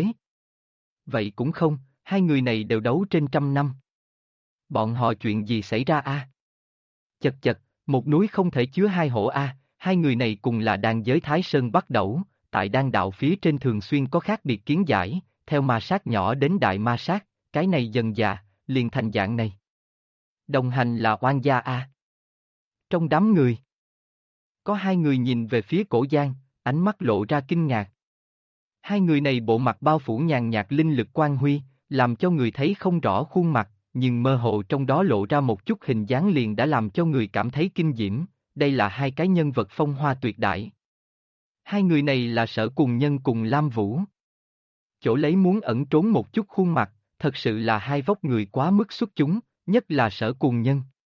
Vậy cũng không, hai người này đều đấu trên 100 năm. Bọn họ chuyện gì xảy ra a? Chật chật, một núi không thể chứa hai hổ a, hai người này cùng là đan giới Thái Sơn bắt đầu, tại đan đạo phía trên thường xuyên có khác biệt kiến giải, theo ma sát nhỏ đến đại ma sát, cái này dần dà, liền thành dạng này. Đồng hành là oan gia a. Trong đám người, có hai người nhìn về phía Cổ Giang, ánh mắt lộ ra kinh ngạc. Hai người này bộ mặt bao phủ nhàn nhạt linh lực quang huy, làm cho người thấy không rõ khuôn mặt, nhưng mơ hồ trong đó lộ ra một chút hình dáng liền đã làm cho người cảm thấy kinh diễm, đây là hai cái nhân vật phong hoa tuyệt đại. Hai người này là Sở Cùng Nhân cùng Lam Vũ. Chỗ lấy muốn ẩn trốn một chút khuôn mặt, thật sự là hai vóc người quá mức xuất chúng, nhất là Sở Cùng Nhân.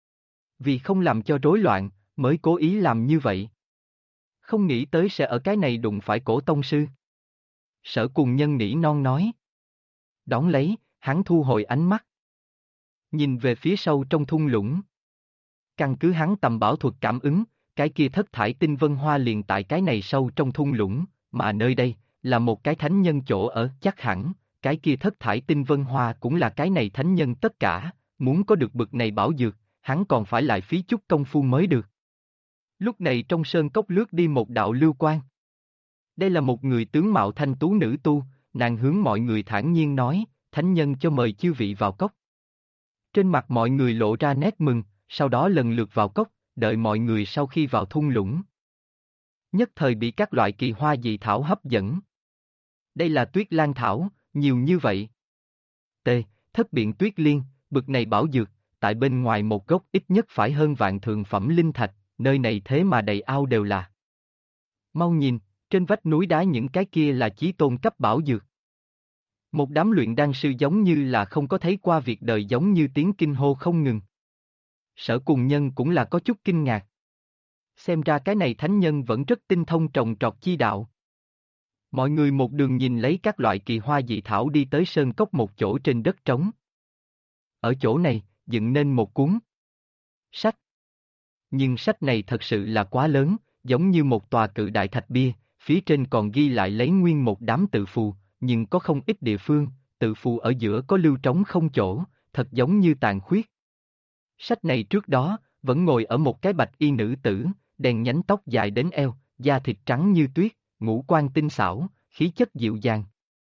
Vì không làm cho rối loạn, mới cố ý làm như vậy. Không nghĩ tới sẽ ở cái này đụng phải Cổ tông sư. Sở Cùng Nhân nỉ non nói. Đón lấy, hắn thu hồi ánh mắt. Nhìn về phía sâu trong thung lũng. Căn cứ hắn tầm bảo thuật cảm ứng, cái kia thất thải tinh vân hoa liền tại cái này sâu trong thung lũng, mà nơi đây, là một cái thánh nhân chỗ ở, chắc hẳn, cái kia thất thải tinh vân hoa cũng là cái này thánh nhân tất cả, muốn có được bực này bảo dược, hắn còn phải lại phí chút công phu mới được. Lúc này trong sơn cốc lướt đi một đạo lưu quang. Đây là một người tướng mạo thanh tú nữ tu, nàng hướng mọi người thản nhiên nói, thánh nhân cho mời chư vị vào cốc. Trên mặt mọi người lộ ra nét mừng, sau đó lần lượt vào cốc, đợi mọi người sau khi vào thung lũng. Nhất thời bị các loại kỳ hoa dị thảo hấp dẫn. Đây là tuyết lan thảo, nhiều như vậy. T. Thất biện tuyết liên, bực này bảo dược, tại bên ngoài một gốc ít nhất phải hơn vạn thượng phẩm linh thạch, nơi này thế mà đầy ao đều là. Mau nhìn, trên vách núi đá những cái kia là chí tôn cấp bảo dược. Một đám luyện đan sư giống như là không có thấy qua việc đời giống như tiếng kinh hô không ngừng. Sở Cùng Nhân cũng là có chút kinh ngạc. Xem ra cái này thánh nhân vẫn rất tinh thông trồng trọt chi đạo. Mọi người một đường nhìn lấy các loại kỳ hoa dị thảo đi tới sơn cốc một chỗ trên đất trống. Ở chỗ này, dựng nên một cuốn sách. Nhưng sách này thật sự là quá lớn, giống như một tòa cự đại thạch bia, phía trên còn ghi lại lấy nguyên một đám tự phù, nhưng có không ít địa phương, tự phù ở giữa có lưu trống không chỗ, thật giống như tàn khuyết. Sách này trước đó, vẫn ngồi ở một cái bạch y nữ tử, đèn nhánh tóc dài đến eo, da thịt trắng như tuyết, ngũ quan tinh xảo, khí chất dịu dàng.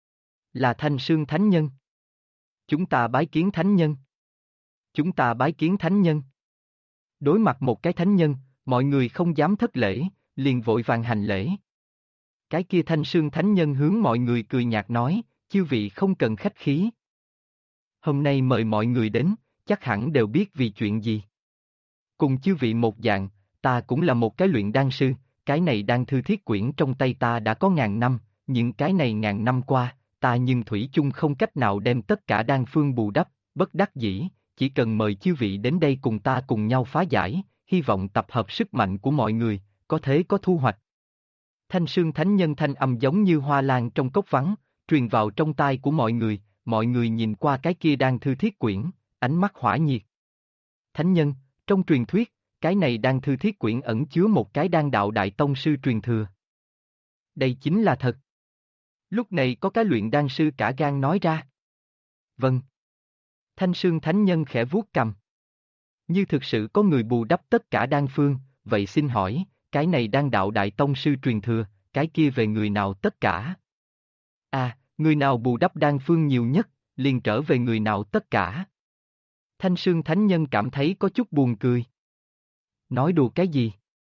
Là Thanh Sương Thánh Nhân. Chúng ta bái kiến Thánh Nhân. Chúng ta bái kiến Thánh Nhân. Đối mặt một cái Thánh Nhân, mọi người không dám thất lễ, liền vội vàng hành lễ. Cái kia Thanh Sương Thánh Nhân hướng mọi người cười nhạt nói, chư vị không cần khách khí. Hôm nay mời mọi người đến, chắc hẳn đều biết vì chuyện gì. Cùng chư vị một dạng, ta cũng là một cái luyện đan sư, cái này đan thư thiết quyển trong tay ta đã có 1000 năm, nhưng cái này 1000 năm qua, ta nhưng thủy chung không cách nào đem tất cả đan phương bù đắp, bất đắc dĩ, chỉ cần mời chư vị đến đây cùng ta cùng nhau phá giải, hy vọng tập hợp sức mạnh của mọi người, có thế có thu hoạch. Thanh Sương Thánh Nhân thanh âm giống như hoa lan trong cốc vắng, truyền vào trong tai của mọi người nhìn qua cái kia đan thư thiết quyển, ánh mắt hỏa nhiệt. Thánh Nhân, trong truyền thuyết, cái này đan thư thiết quyển ẩn chứa một cái đan đạo đại tông sư truyền thừa. Đây chính là thật. Lúc này có cái luyện đan sư cả gan nói ra. Vâng. Thanh Sương Thánh Nhân khẽ vuốt cằm. Như thực sự có người bù đắp tất cả đan phương, vậy xin hỏi, cái này đan đạo đại tông sư truyền thừa, cái kia về người nào tất cả? À, người nào bù đắp đan phương nhiều nhất, liền trở về người nào tất cả. Thanh Sương Thánh Nhân cảm thấy có chút buồn cười. Nói đùa cái gì?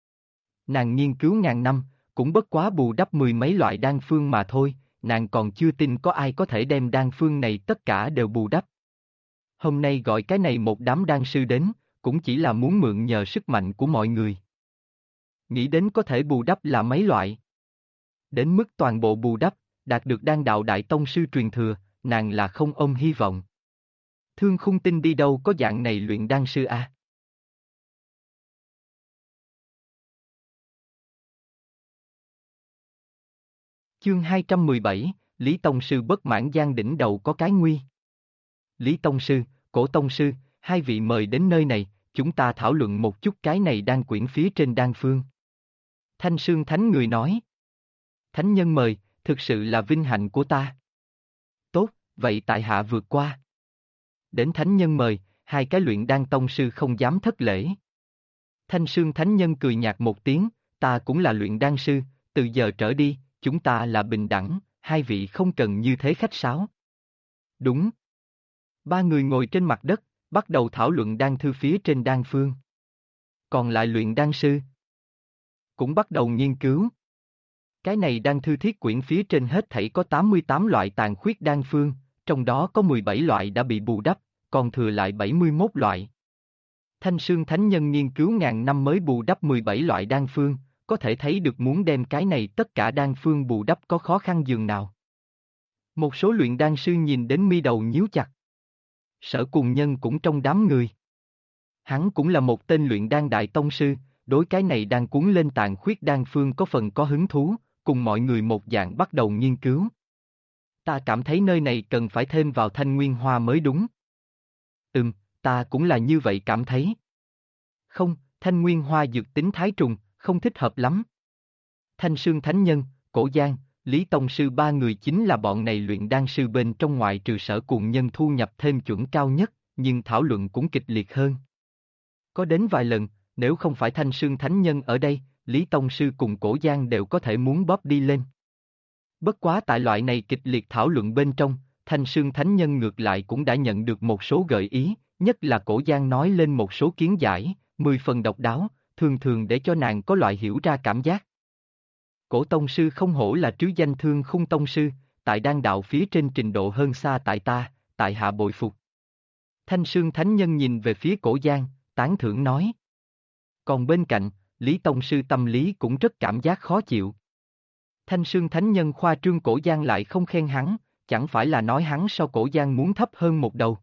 Nàng nghiên cứu 1000 năm, cũng bất quá bù đắp 10 mấy loại đan phương mà thôi, nàng còn chưa tin có ai có thể đem đan phương này tất cả đều bù đắp. Hôm nay gọi cái này một đám đan sư đến, cũng chỉ là muốn mượn nhờ sức mạnh của mọi người. Nghĩ đến có thể bù đắp là mấy loại. Đến mức toàn bộ bù đắp, đạt được đan đạo đại tông sư truyền thừa, nàng là không ôm hy vọng. Thương Khung Tinh đi đâu có dạng này luyện đan sư a? Chương 217, Lý Tông Sư bất mãn gian đỉnh đầu có cái nguy. Lý Tông Sư, Cổ Tông Sư, hai vị mời đến nơi này, chúng ta thảo luận một chút cái này đan quyển phía trên đan phương. Thanh Sương Thánh người nói. Thánh nhân mời, thực sự là vinh hạnh của ta. Tốt, vậy tại hạ vượt qua. Đến Thánh nhân mời, hai cái luyện đan tông sư không dám thất lễ. Thanh Sương Thánh Nhân cười nhạt một tiếng, ta cũng là luyện đan sư, từ giờ trở đi, chúng ta là bình đẳng, hai vị không cần như thế khách sáo. Đúng. Ba người ngồi trên mặt đất, bắt đầu thảo luận đan thư phía trên đan phương. Còn lại luyện đan sư cũng bắt đầu nghiên cứu. Cái này đan thư thiết quyển phía trên hết thảy có 88 loại tàn khuyết đan phương, trong đó có 17 loại đã bị bù đắp, còn thừa lại 71 loại. Thanh Sương Thánh Nhân nghiên cứu ngàn năm mới bù đắp 17 loại đan phương, có thể thấy được muốn đem cái này tất cả đan phương bù đắp có khó khăn dường nào. Một số luyện đan sư nhìn đến mi đầu nhíu chặt. Sở Cùng Nhân cũng trong đám người. Hắn cũng là một tên luyện đan đại tông sư, đối cái này đang cuốn lên tàn khuyết đan phương có phần có hứng thú, cùng mọi người một dạng bắt đầu nghiên cứu. Ta cảm thấy nơi này cần phải thêm vào thanh nguyên hoa mới đúng. Ta cũng là như vậy cảm thấy. Không, thanh nguyên hoa dược tính thái trùng, không thích hợp lắm. Thanh Sương Thánh Nhân, Cổ Giang, Lý Tông Sư ba người chính là bọn này luyện đan sư bên trong ngoại trừ Sở Cùng Nhân thu nhập thêm chuẩn cao nhất, nhưng thảo luận cũng kịch liệt hơn. Có đến vài lần, nếu không phải Thanh Sương Thánh Nhân ở đây, Lý Tông Sư cùng Cổ Giang đều có thể muốn bóp đi lên. Bất quá tại loại này kịch liệt thảo luận bên trong, Thanh Sương Thánh Nhân ngược lại cũng đã nhận được một số gợi ý, nhất là Cổ Giang nói lên một số kiến giải, 10 phần độc đáo, thường thường để cho nàng có loại hiểu ra cảm giác. Cổ Tông Sư không hổ là trứ danh Thương Khung Tông Sư, tại đan đạo phía trên trình độ hơn xa tại ta, tại hạ bội phục. Thanh Sương Thánh Nhân nhìn về phía Cổ Giang, tán thưởng nói. Còn bên cạnh, Lý Tông Sư tâm lý cũng rất cảm giác khó chịu. Thanh Sương Thánh Nhân khoa trương Cổ Giang lại không khen hắn, chẳng phải là nói hắn sau Cổ Giang muốn thấp hơn một đầu.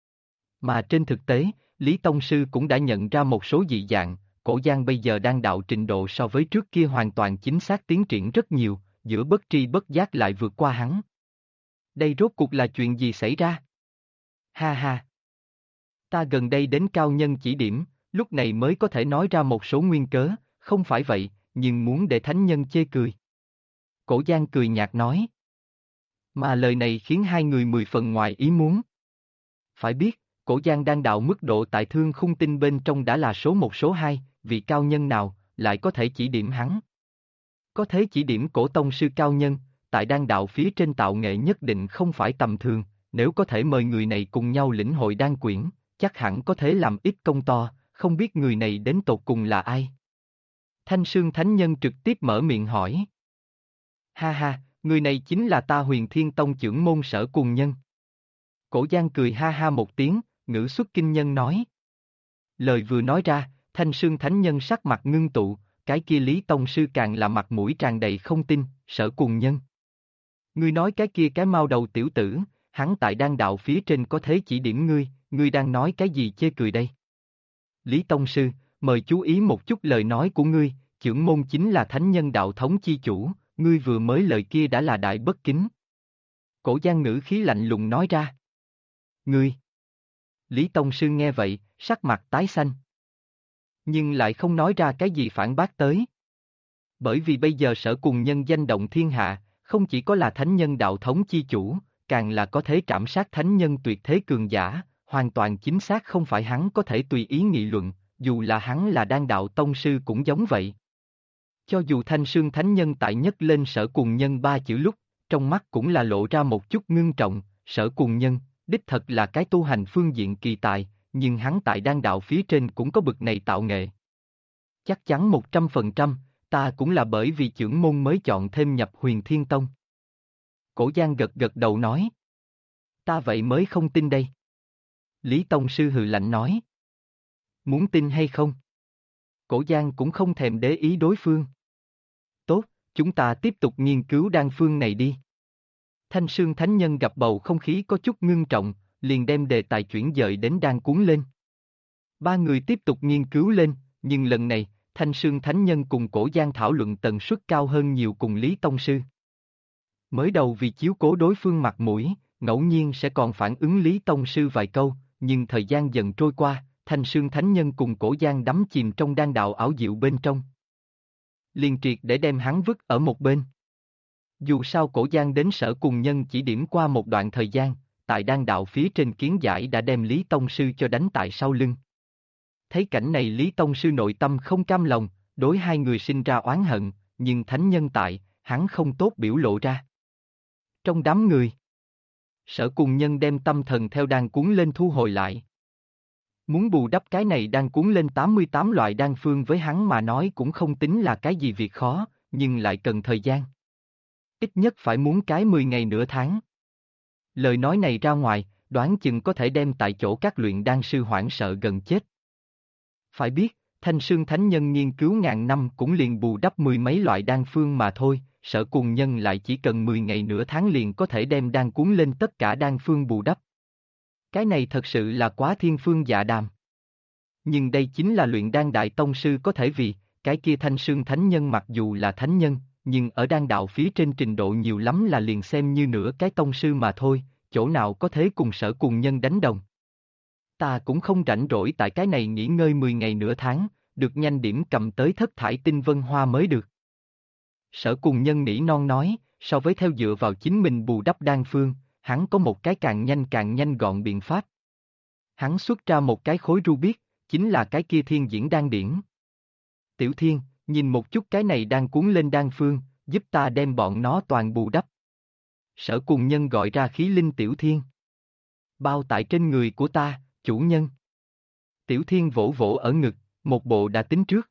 Mà trên thực tế, Lý Tông Sư cũng đã nhận ra một số dị dạng, Cổ Giang bây giờ đang đạo trình độ so với trước kia hoàn toàn chính xác tiến triển rất nhiều, giữa bất tri bất giác lại vượt qua hắn. Đây rốt cuộc là chuyện gì xảy ra? Ha ha! Ta gần đây đến cao nhân chỉ điểm, lúc này mới có thể nói ra một số nguyên cớ, không phải vậy, nhưng muốn để thánh nhân chê cười. Cổ Giang cười nhạt nói. Mà lời này khiến hai người 10 phần ngoài ý muốn. Phải biết, Cổ Giang đan đạo mức độ tại Thương Khung Tinh bên trong đã là số 1 số 2, vị cao nhân nào, lại có thể chỉ điểm hắn. Có thể chỉ điểm Cổ Tông Sư cao nhân, tại đan đạo phía trên tạo nghệ nhất định không phải tầm thường, nếu có thể mời người này cùng nhau lĩnh hội đan quyển, chắc hẳn có thể làm ít công to, không biết người này đến tột cùng là ai. Thanh Sương Thánh Nhân trực tiếp mở miệng hỏi. Ha ha, người này chính là ta Huyền Thiên Tông trưởng môn Sở Cùng Nhân. Cổ Giang cười ha ha một tiếng, ngữ xuất kinh nhân nói. Lời vừa nói ra, Thanh Sương Thánh Nhân sắc mặt ngưng tụ, cái kia Lý Tông Sư càng là mặt mũi tràn đầy không tin, Sở Cùng Nhân. Ngươi nói cái kia cái mao đầu tiểu tử, hắn tại đan đạo phía trên có thế chỉ điểm ngươi đang nói cái gì chê cười đây? Lý Tông Sư, mời chú ý một chút lời nói của ngươi, trưởng môn chính là thánh nhân đạo thống chi chủ, ngươi vừa mới lời kia đã là đại bất kính. Cổ Giang ngữ khí lạnh lùng nói ra. Ngươi! Lý Tông Sư nghe vậy, sắc mặt tái xanh. Nhưng lại không nói ra cái gì phản bác tới. Bởi vì bây giờ Sở Cùng Nhân danh động thiên hạ, không chỉ có là thánh nhân đạo thống chi chủ, càng là có thể trảm sát thánh nhân tuyệt thế cường giả, hoàn toàn chính xác không phải hắn có thể tùy ý nghị luận, dù là hắn là đan đạo tông sư cũng giống vậy. Cho dù Thanh Sương Thánh Nhân tại nhất lên Sở Cùng Nhân ba chữ lúc, trong mắt cũng là lộ ra một chút ngưng trọng, Sở Cùng Nhân, đích thật là cái tu hành phương diện kỳ tài, nhưng hắn tại đan đạo phía trên cũng có bực này tạo nghệ. Chắc chắn 100%, ta cũng là bởi vì trưởng môn mới chọn thêm nhập Huyền Thiên Tông. Cổ Giang gật gật đầu nói. Ta vậy mới không tin đây. Lý Tông Sư hừ lạnh nói. Muốn tin hay không? Cổ Giang cũng không thèm để ý đối phương. Tốt, chúng ta tiếp tục nghiên cứu đan phương này đi. Thanh Sương Thánh Nhân gặp bầu không khí có chút ngưng trọng, liền đem đề tài chuyển dời đến đan cuốn lên. Ba người tiếp tục nghiên cứu lên, nhưng lần này, Thanh Sương Thánh Nhân cùng Cổ Giang thảo luận tần suất cao hơn nhiều cùng Lý Tông Sư. Mới đầu vì chiếu cố đối phương mặt mũi, ngẫu nhiên sẽ còn phản ứng Lý Tông Sư vài câu, nhưng thời gian dần trôi qua, Thanh Sương Thánh Nhân cùng Cổ Giang đắm chìm trong đan đạo ảo diệu bên trong. Liền triệt để đem hắn vứt ở một bên. Dù sao Cổ Giang đến Sở Cùng Nhân chỉ điểm qua một đoạn thời gian, tại đan đạo phía trên kiến giải đã đem Lý Tông Sư cho đánh tại sau lưng. Thấy cảnh này Lý Tông Sư nội tâm không cam lòng, đối hai người sinh ra oán hận, nhưng thánh nhân tại, hắn không tốt biểu lộ ra. Trong đám người, Sở Cùng Nhân đem tâm thần theo đan cuốn lên thu hồi lại. Muốn bù đắp cái này đan cuốn lên 88 loại đan phương với hắn mà nói cũng không tính là cái gì việc khó, nhưng lại cần thời gian. Ít nhất phải muốn cái 10 ngày nửa tháng. Lời nói này ra ngoài, đoán chừng có thể đem tại chỗ các luyện đan sư hoảng sợ gần chết. Phải biết, Thanh Sương Thánh Nhân nghiên cứu ngàn năm cũng liền bù đắp mười mấy loại đan phương mà thôi, Sở Cùng Nhân lại chỉ cần 10 ngày nửa tháng liền có thể đem đan cuốn lên tất cả đan phương bù đắp. Cái này thật sự là quá thiên phương dạ đàm. Nhưng đây chính là luyện đan đại tông sư có thể vì, cái kia Thanh Sương Thánh Nhân mặc dù là thánh nhân, nhưng ở đan đạo phía trên trình độ nhiều lắm là liền xem như nửa cái tông sư mà thôi, chỗ nào có thế cùng Sở Cùng Nhân đánh đồng. Ta cũng không rảnh rỗi tại cái này nghỉ ngơi 10 ngày nửa tháng, được nhanh điểm cầm tới thất thải tinh vân hoa mới được. Sở Cùng Nhân nỉ non nói, so với theo dựa vào chính mình bù đắp đan phương, hắn có một cái càng nhanh gọn biện pháp. Hắn xuất ra một cái khối Rubik, chính là cái kia thiên diễn đan điển. Tiểu Thiên, nhìn một chút cái này đang cuốn lên đan phương, giúp ta đem bọn nó toàn bù đắp. Sở Cùng Nhân gọi ra khí linh Tiểu Thiên. Bao tại trên người của ta, chủ nhân. Tiểu Thiên vỗ vỗ ở ngực, một bộ đã tính trước.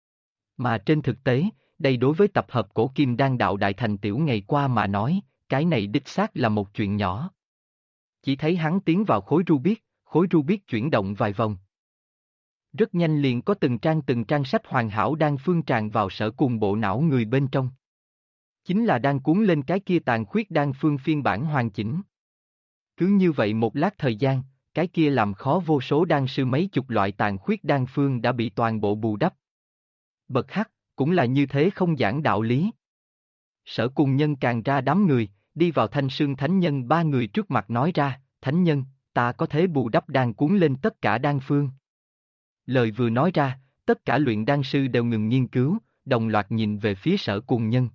Mà trên thực tế, đây đối với tập hợp cổ kim đan đạo đại thành tiểu ngày qua mà nói, cái này đích xác là một chuyện nhỏ. Chỉ thấy hắn tiến vào khối Rubik chuyển động vài vòng. Rất nhanh liền có từng trang sách hoàn hảo đan phương tràn vào Sở Cùng bộ não người bên trong. Chính là đang cuốn lên cái kia tàn khuyết đan phương phiên bản hoàn chỉnh. Cứ như vậy một lát thời gian, cái kia làm khó vô số đan sư mấy chục loại tàn khuyết đan phương đã bị toàn bộ bù đắp. Bật hắc, cũng là như thế không giảng đạo lý. Sở Cùng Nhân càng ra đám người, đi vào Thanh Sương Thánh Nhân ba người trước mặt nói ra, Thánh Nhân, ta có thể bù đắp đan cuốn lên tất cả đan phương. Lời vừa nói ra, tất cả luyện đan sư đều ngừng nghiên cứu, đồng loạt nhìn về phía Sở Cùng Nhân.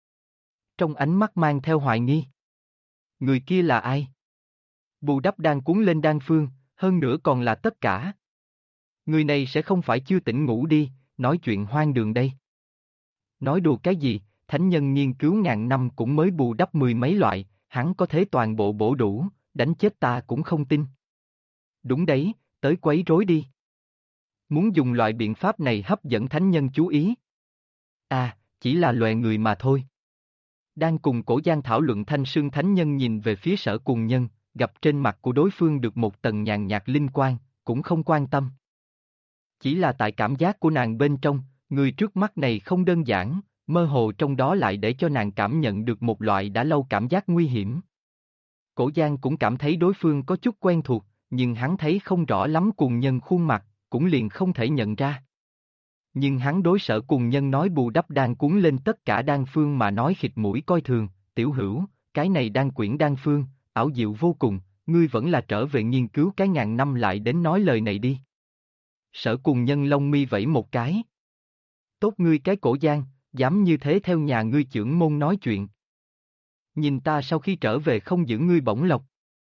Trong ánh mắt mang theo hoài nghi. Người kia là ai? Bù đắp đan cuốn lên đan phương, hơn nữa còn là tất cả. Người này sẽ không phải chưa tỉnh ngủ đi, nói chuyện hoang đường đây. Nói đùa cái gì, thánh nhân nghiên cứu ngàn năm cũng mới bù đắp mười mấy loại, hắn có thể toàn bộ bổ đủ, đánh chết ta cũng không tin. Đúng đấy, tới quấy rối đi. Muốn dùng loại biện pháp này hấp dẫn thánh nhân chú ý. À, chỉ là loài người mà thôi. Đang cùng Cổ Giang thảo luận Thanh Sương Thánh Nhân nhìn về phía Sở Cùng Nhân, gặp trên mặt của đối phương được một tầng nhàn nhạt linh quang, cũng không quan tâm. Chỉ là tại cảm giác của nàng bên trong, người trước mắt này không đơn giản, mơ hồ trong đó lại để cho nàng cảm nhận được một loại đã lâu cảm giác nguy hiểm. Cổ Giang cũng cảm thấy đối phương có chút quen thuộc, nhưng hắn thấy không rõ lắm Cùng Nhân khuôn mặt, cũng liền không thể nhận ra. Nhưng hắn đối Sở Cùng Nhân nói bù đắp đan cuốn lên tất cả đan phương mà nói khịt mũi coi thường, tiểu hữu, cái này đan quyển đan phương, ảo diệu vô cùng, ngươi vẫn là trở về nghiên cứu cái ngàn năm lại đến nói lời này đi. Sở Cùng Nhân lông mi vẫy một cái. Tốt ngươi cái Cổ Giang, dám như thế theo nhà ngươi chưởng môn nói chuyện. Nhìn ta sau khi trở về không giữ ngươi bổng lộc.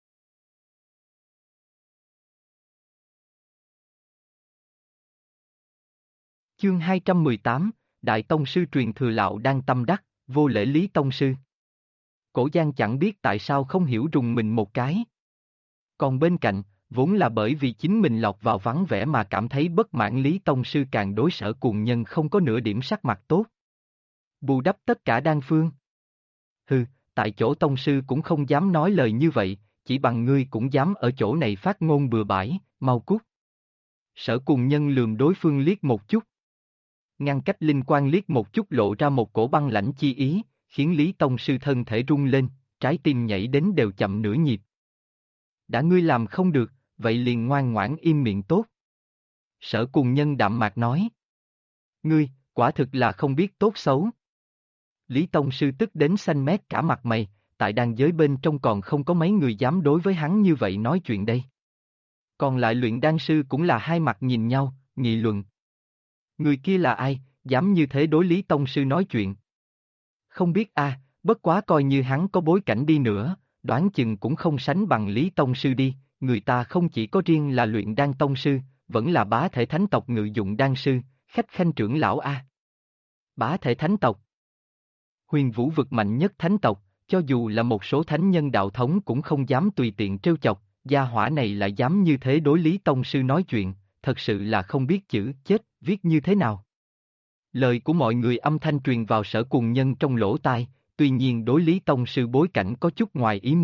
Chương 218, Đại Tông Sư truyền thừa Lạo Đan tâm đắc, vô lễ Lý Tông Sư. Cổ Giang chẳng biết tại sao không hiểu rùng mình một cái. Còn bên cạnh, vốn là bởi vì chính mình lọt vào vắng vẻ mà cảm thấy bất mãn Lý Tông Sư càng đối Sở Cùng Nhân không có nửa điểm sắc mặt tốt. Bù đắp tất cả đan phương. Hừ, tại chỗ Tông Sư cũng không dám nói lời như vậy, chỉ bằng ngươi cũng dám ở chỗ này phát ngôn bừa bãi, mau cút. Sở Cùng Nhân lườm đối phương liếc một chút. Ngăn cách linh quang liếc một chút lộ ra một cổ băng lãnh chi ý, khiến Lý Tông Sư thân thể rung lên, trái tim nhảy đến đều chậm nửa nhịp. Đã ngươi làm không được, vậy liền ngoan ngoãn im miệng tốt. Sở Cùng Nhân đạm mạc nói. Ngươi, quả thực là không biết tốt xấu. Lý Tông Sư tức đến xanh mét cả mặt mày, tại đan giới bên trong còn không có mấy người dám đối với hắn như vậy nói chuyện đây. Còn lại luyện đan sư cũng là hai mặt nhìn nhau, nghị luận. Người kia là ai, dám như thế đối Lý Tông Sư nói chuyện? Không biết a, bất quá coi như hắn có bối cảnh đi nữa, đoán chừng cũng không sánh bằng Lý Tông Sư đi, người ta không chỉ có riêng là luyện đan tông sư, vẫn là bá thể thánh tộc ngự dụng đan sư, khách khanh trưởng lão a. Bá thể thánh tộc. Huyền vũ vực mạnh nhất thánh tộc, cho dù là một số thánh nhân đạo thống cũng không dám tùy tiện trêu chọc, gia hỏa này lại dám như thế đối Lý Tông Sư nói chuyện, thật sự là không biết chữ chết viết như thế nào. Lời của mọi người âm thanh truyền vào Sở Cùng Nhân trong lỗ tai, tuy nhiên đối Lý Tông Sư bối cảnh có chút ngoài ý muốn,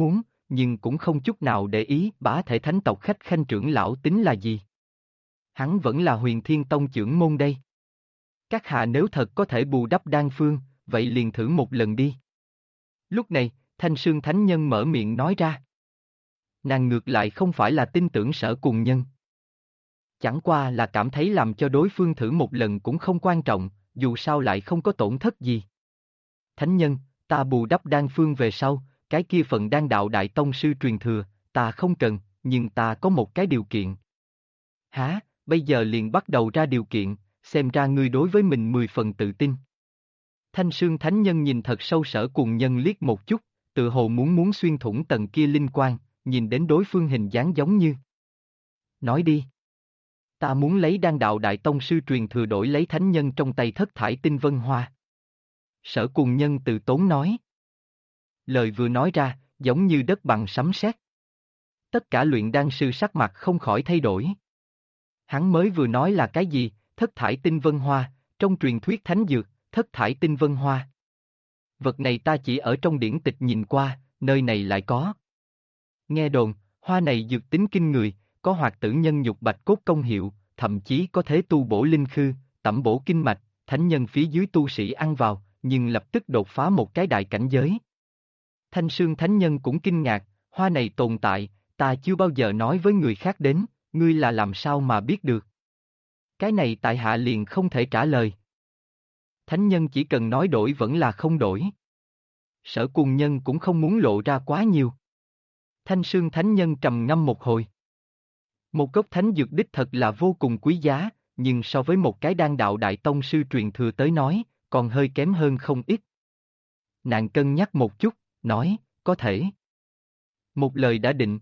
nhưng cũng không chút nào để ý bá thể thánh tộc khách khanh trưởng lão tính là gì. Hắn vẫn là Huyền Thiên Tông trưởng môn đây. Các hạ nếu thật có thể bù đắp đan phương, vậy liền thử một lần đi. Lúc này, Thanh Sương Thánh Nhân mở miệng nói ra. Nàng ngược lại không phải là tin tưởng Sở Cùng Nhân. Chẳng qua là cảm thấy làm cho đối phương thử một lần cũng không quan trọng, dù sao lại không có tổn thất gì. Thánh Nhân, ta bù đắp đan phương về sau, cái kia phần đan đạo đại tông sư truyền thừa, ta không cần, nhưng ta có một cái điều kiện. Hả, bây giờ liền bắt đầu ra điều kiện, xem ra ngươi đối với mình 10 phần tự tin. Thanh Sương Thánh Nhân nhìn thật sâu Sở Cùng Nhân liếc một chút, tự hồ muốn xuyên thủng tầng kia linh quang, nhìn đến đối phương hình dáng giống như. Nói đi. Ta muốn lấy đan đạo đại tông sư truyền thừa đổi lấy thánh nhân trong tay thất thải tinh vân hoa. Sở Cùng Nhân từ tốn nói. Lời vừa nói ra, giống như đất bằng sấm sét. Tất cả luyện đan sư sắc mặt không khỏi thay đổi. Hắn mới vừa nói là cái gì, thất thải tinh vân hoa, trong truyền thuyết thánh dược, thất thải tinh vân hoa. Vật này ta chỉ ở trong điển tịch nhìn qua, nơi này lại có. Nghe đồn, hoa này dược tính kinh người, có hoạt tử nhân nhục bạch cốt công hiệu, thậm chí có thể tu bổ linh khư, tẩm bổ kinh mạch, thánh nhân phía dưới tu sĩ ăn vào, nhưng lập tức đột phá một cái đại cảnh giới. Thanh Sương Thánh Nhân cũng kinh ngạc, hoa này tồn tại, ta chưa bao giờ nói với người khác đến, ngươi là làm sao mà biết được. Cái này tại hạ liền không thể trả lời. Thánh Nhân chỉ cần nói đổi vẫn là không đổi. Sở Cùng Nhân cũng không muốn lộ ra quá nhiều. Thanh Sương Thánh Nhân trầm ngâm một hồi. Một gốc thánh dược đích thật là vô cùng quý giá, nhưng so với một cái đan đạo đại tông sư truyền thừa tới nói, còn hơi kém hơn không ít. Nàng cân nhắc một chút, nói, có thể. Một lời đã định.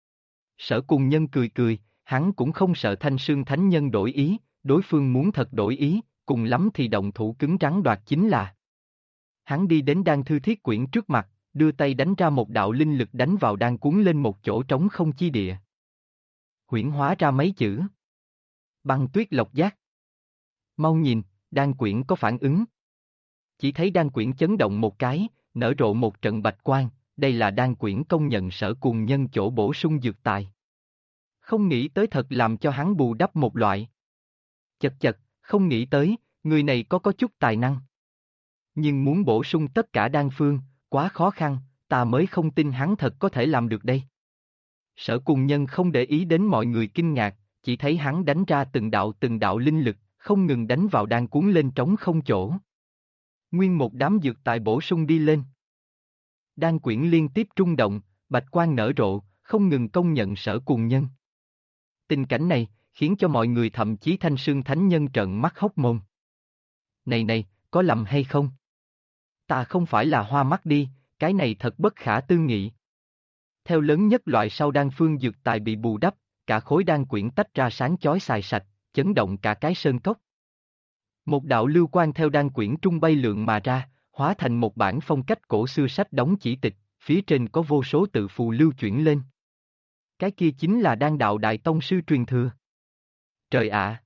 Sở Cùng Nhân cười cười, hắn cũng không sợ Thanh Sương Thánh Nhân đổi ý, đối phương muốn thật đổi ý, cùng lắm thì động thủ cứng rắn đoạt chính là. Hắn đi đến đan thư thiết quyển trước mặt, đưa tay đánh ra một đạo linh lực đánh vào đan cuốn lên một chỗ trống không chi địa. Huyễn hóa ra mấy chữ. Băng tuyết lộc giác. Mau nhìn, đan quyển có phản ứng. Chỉ thấy đan quyển chấn động một cái, nở rộ một trận bạch quang, đây là đan quyển công nhận Sở Cùng Nhân chỗ bổ sung dược tài. Không nghĩ tới thật làm cho hắn bù đắp một loại. Chật chật, không nghĩ tới, người này có chút tài năng. Nhưng muốn bổ sung tất cả đan phương, quá khó khăn, ta mới không tin hắn thật có thể làm được đây. Sở Cùng Nhân không để ý đến mọi người kinh ngạc, chỉ thấy hắn đánh ra từng đạo linh lực, không ngừng đánh vào đan cuốn lên trống không chỗ. Nguyên một đám dược tài bổ sung đi lên. Đan quyển liên tiếp rung động, bạch quang nở rộ, không ngừng công nhận Sở Cùng Nhân. Tình cảnh này, khiến cho mọi người thậm chí Thanh Sương Thánh Nhân trợn mắt hốc mồm. Này, có lầm hay không? Ta không phải là hoa mắt đi, cái này thật bất khả tư nghị. Theo lớn nhất loại sau đan phương dược tài bị bù đắp, cả khối đan quyển tách ra sáng chói xài sạch, chấn động cả cái sơn cốc. Một đạo lưu quang theo đan quyển trung bay lượn mà ra, hóa thành một bản phong cách cổ xưa sách đóng chỉ tịch, phía trên có vô số tự phù lưu chuyển lên. Cái kia chính là đan đạo đại tông sư truyền thừa. Trời ạ!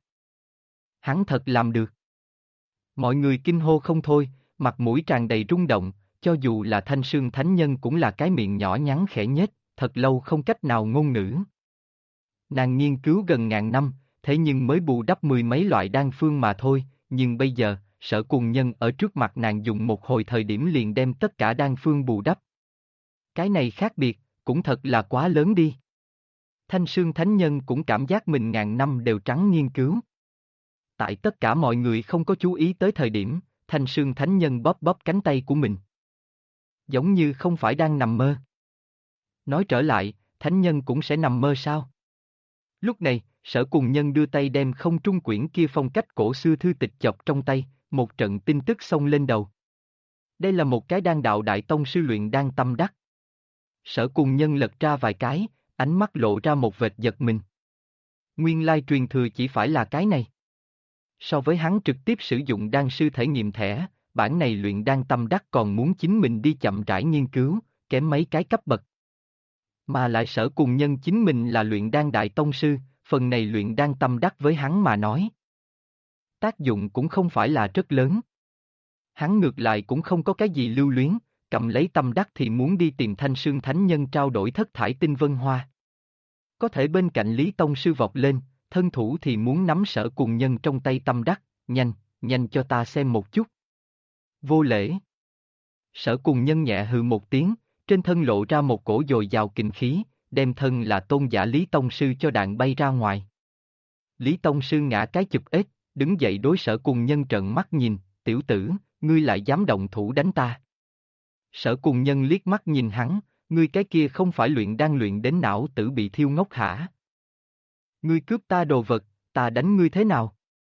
Hắn thật làm được. Mọi người kinh hô không thôi, mặt mũi tràn đầy rung động, cho dù là Thanh Sương Thánh Nhân cũng là cái miệng nhỏ nhắn khẽ nhếch, thật lâu không cách nào ngôn ngữ. Nàng nghiên cứu gần ngàn năm, thế nhưng mới bù đắp 10 mấy loại đan phương mà thôi, nhưng bây giờ, Sở Cùng Nhân ở trước mặt nàng dùng một hồi thời điểm liền đem tất cả đan phương bù đắp. Cái này khác biệt, cũng thật là quá lớn đi. Thanh Sương Thánh Nhân cũng cảm giác mình ngàn năm đều trắng nghiên cứu. Tại tất cả mọi người không có chú ý tới thời điểm, Thanh Sương Thánh Nhân bóp bóp cánh tay của mình. Giống như không phải đang nằm mơ. Nói trở lại, Thánh Nhân cũng sẽ nằm mơ sao? Lúc này, Sở Cùng Nhân đưa tay đem không trung quyển kia phong cách cổ xưa thư tịch chọc trong tay, một trận tin tức xông lên đầu. Đây là một cái đan đạo đại tông sư luyện đan tâm đắc. Sở Cùng Nhân lật ra vài cái, ánh mắt lộ ra một vệt giật mình. Nguyên lai truyền thừa chỉ phải là cái này. So với hắn trực tiếp sử dụng đan sư thể nghiệm thẻ, bản này luyện đan tâm đắc còn muốn chính mình đi chậm rãi nghiên cứu, kém mấy cái cấp bậc. Mà lại Sở Cùng Nhân chính mình là luyện đan đại tông sư, phần này luyện đan tâm đắc với hắn mà nói. Tác dụng cũng không phải là rất lớn. Hắn ngược lại cũng không có cái gì lưu luyến, cầm lấy tâm đắc thì muốn đi tìm Thanh Sương Thánh Nhân trao đổi thất thải tinh vân hoa. Có thể bên cạnh Lý Tông Sư vọt lên, thân thủ thì muốn nắm Sở Cùng Nhân trong tay tâm đắc, nhanh, nhanh cho ta xem một chút. Vô lễ. Sở Cùng Nhân nhẹ hừ một tiếng, trên thân lộ ra một cổ dồi dào kình khí, đem thân là tôn giả Lý Tông Sư cho đạn bay ra ngoài. Lý Tông Sư ngã cái chụp ếch, đứng dậy đối Sở Cùng Nhân trợn mắt nhìn, tiểu tử, ngươi lại dám động thủ đánh ta. Sở Cùng Nhân liếc mắt nhìn hắn, ngươi cái kia không phải luyện đan luyện đến não tử bị thiêu ngốc hả? Ngươi cướp ta đồ vật, ta đánh ngươi thế nào?